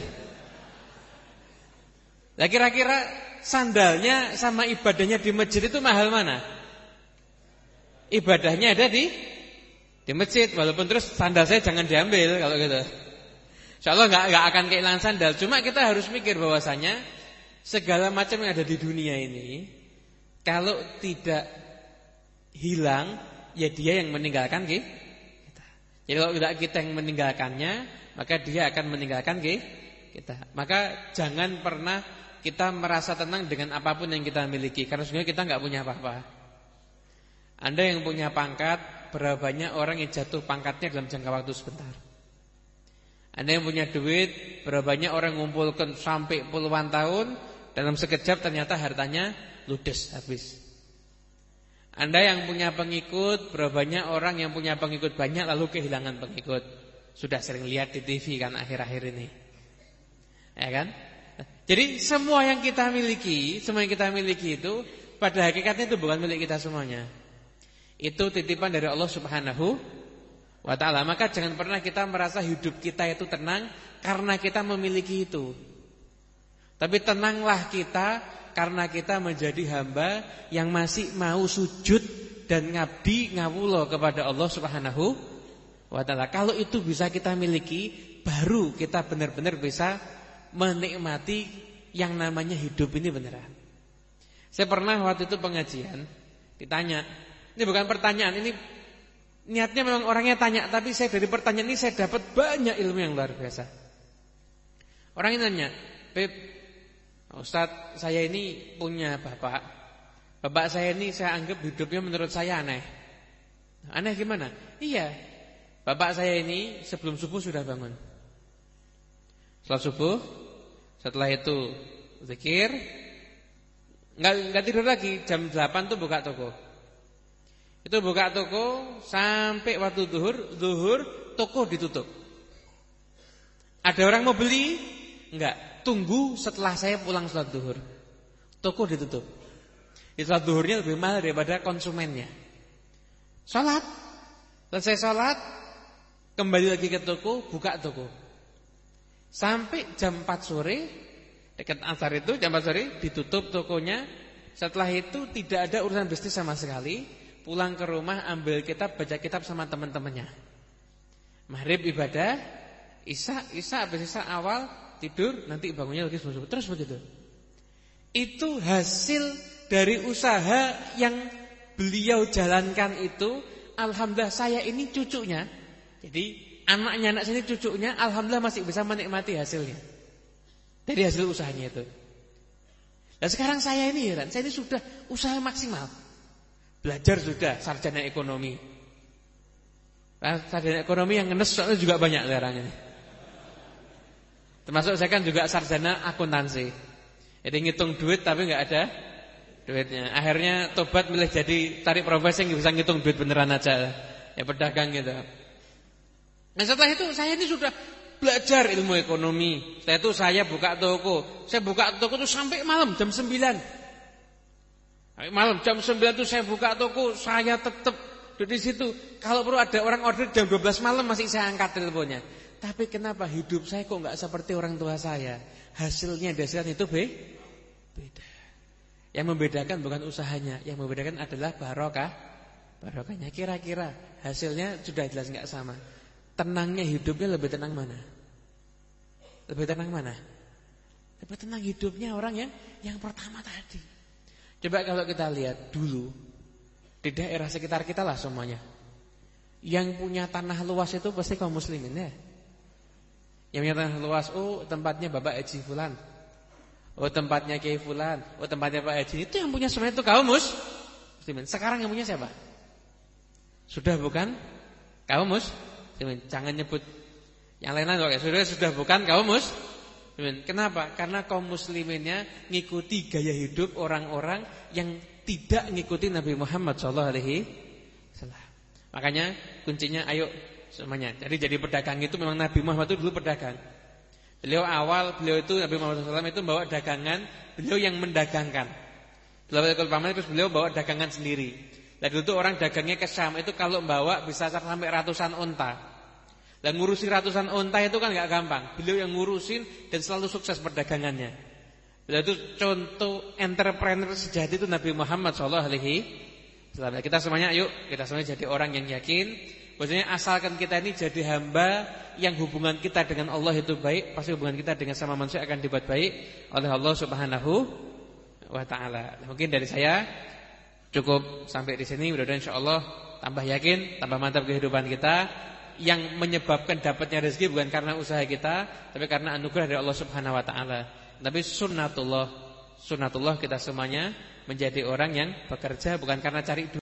Speaker 3: Lah kira-kira sandalnya sama ibadahnya di masjid itu mahal mana? Ibadahnya ada di di masjid, walaupun terus sandal saya jangan diambil kalau gitu. InsyaAllah gak, gak akan kehilangan sandal. Cuma kita harus mikir bahwasanya segala macam yang ada di dunia ini, kalau tidak hilang, ya dia yang meninggalkan kita. Jadi kalau tidak kita yang meninggalkannya, maka dia akan meninggalkan kita. Maka jangan pernah kita merasa tenang dengan apapun yang kita miliki, karena sebenarnya kita gak punya apa-apa. Anda yang punya pangkat, berapa banyak orang yang jatuh pangkatnya dalam jangka waktu sebentar. Anda yang punya duit, berapa banyak orang ngumpulkan sampai puluhan tahun, dalam sekejap ternyata hartanya ludes habis. Anda yang punya pengikut, berapa banyak orang yang punya pengikut banyak lalu kehilangan pengikut. Sudah sering lihat di T V kan akhir-akhir ini. Ya kan? Jadi semua yang kita miliki, semua yang kita miliki itu pada hakikatnya itu bukan milik kita semuanya. Itu titipan dari Allah Subhanahu wa ta'ala. Maka jangan pernah kita merasa hidup kita itu tenang karena kita memiliki itu. Tapi tenanglah kita karena kita menjadi hamba yang masih mau sujud dan ngabdi ngawula kepada Allah Subhanahu wa ta'ala. Kalau itu bisa kita miliki, baru kita benar-benar bisa menikmati yang namanya hidup ini beneran. Saya pernah waktu itu pengajian ditanya, ini bukan pertanyaan, ini niatnya memang orangnya tanya, tapi saya dari pertanyaan ini saya dapat banyak ilmu yang luar biasa. Orang ini nanya, "Beb, Ustadz, saya ini punya bapak. Bapak saya ini saya anggap hidupnya menurut saya aneh." Aneh gimana? Iya, bapak saya ini sebelum subuh sudah bangun. Setelah subuh, setelah itu zikir, Enggak enggak tidur lagi, jam delapan tuh buka toko. Itu buka toko sampai waktu zuhur, zuhur toko ditutup. Ada orang mau beli? Enggak, tunggu setelah saya pulang sholat zuhur. Toko ditutup. Sholat zuhurnya lebih mahal daripada konsumennya. Sholat, selesai sholat, kembali lagi ke toko, buka toko. Sampai jam empat sore, dekat asar itu jam empat sore ditutup tokonya. Setelah itu tidak ada urusan bisnis sama sekali. Pulang ke rumah, ambil kitab, baca kitab sama teman-temannya. Maghrib ibadah, Isya, Isya habis Isya awal tidur, nanti bangunnya lagi subuh. Terus begitu. Itu hasil dari usaha yang beliau jalankan itu. Alhamdulillah saya ini cucunya. Jadi anaknya anak saya ini cucunya, alhamdulillah masih bisa menikmati hasilnya dari hasil usahanya itu. Dan sekarang saya ini heran, saya ini sudah usaha maksimal. Belajar sudah sarjana ekonomi. Nah, sarjana ekonomi yang ngenes soalnya juga banyak sekarang ini. Termasuk saya kan juga sarjana akuntansi. Jadi ngitung duit tapi nggak ada duitnya. Akhirnya tobat milih jadi tarik profesi yang bisa ngitung duit beneran aja. Ya pedagang gitu. Nah setelah itu saya ini sudah belajar ilmu ekonomi. Setelah itu saya buka toko. Saya buka toko itu sampai malam jam sembilan. Sampai malam jam sembilan itu saya buka toko. Saya tetap di situ. Kalau perlu ada orang order jam dua belas malam masih saya angkat teleponnya. Tapi kenapa hidup saya kok enggak seperti orang tua saya? Hasilnya hasilnya itu be beda. Yang membedakan bukan usahanya, yang membedakan adalah barokah. Barokahnya kira-kira hasilnya sudah jelas enggak sama. Tenangnya hidupnya lebih tenang mana? Lebih tenang mana? Lebih tenang hidupnya orang yang yang pertama tadi. Coba kalau kita lihat dulu di daerah sekitar kita lah semuanya. Yang punya tanah luas itu pasti kaum muslimin ya. Yang punya tanah luas, oh tempatnya Bapak Haji Fulan. Oh tempatnya Kiai Fulan. Oh tempatnya Pak Haji. Itu yang punya sebenarnya itu kaum muslimin. Sekarang yang punya siapa? Sudah bukan kaum muslimin. Jangan nyebut yang lain-lain oke. Sudah sudah bukan kaum muslimin. Kenapa? Karena kaum musliminnya ngikuti gaya hidup orang-orang yang tidak ngikuti Nabi Muhammad shallallahu alaihi wasallam. Makanya kuncinya ayo semuanya. Jadi jadi pedagang itu memang Nabi Muhammad itu dulu pedagang. Beliau awal beliau itu Nabi Muhammad shallallahu alaihi wasallam itu bawa dagangan, beliau yang mendagangkan. Beliau ikut paman terus beliau bawa dagangan sendiri. Dan dulu tuh orang dagangnya ke Syam itu kalau bawa bisa sampai ratusan unta. Dan ngurusin ratusan unta itu kan gak gampang. Beliau yang ngurusin dan selalu sukses perdagangannya. Beliau itu contoh entrepreneur sejati itu Nabi Muhammad shallallahu alaihi wasallam. Kita semuanya yuk, kita semuanya jadi orang yang yakin. Maksudnya asalkan kita ini jadi hamba yang hubungan kita dengan Allah itu baik, pasti hubungan kita dengan sama manusia akan dibuat baik oleh Allah Subhanahu wa taala. Mungkin dari saya cukup sampai di sini. Mudah-mudahan insyaallah tambah yakin, tambah mantap kehidupan kita. Yang menyebabkan dapatnya rezeki bukan karena usaha kita, tapi karena anugerah dari Allah Subhanahu wa taala. Tapi sunnatullah, sunnatullah kita semuanya menjadi orang yang bekerja bukan karena cari duit.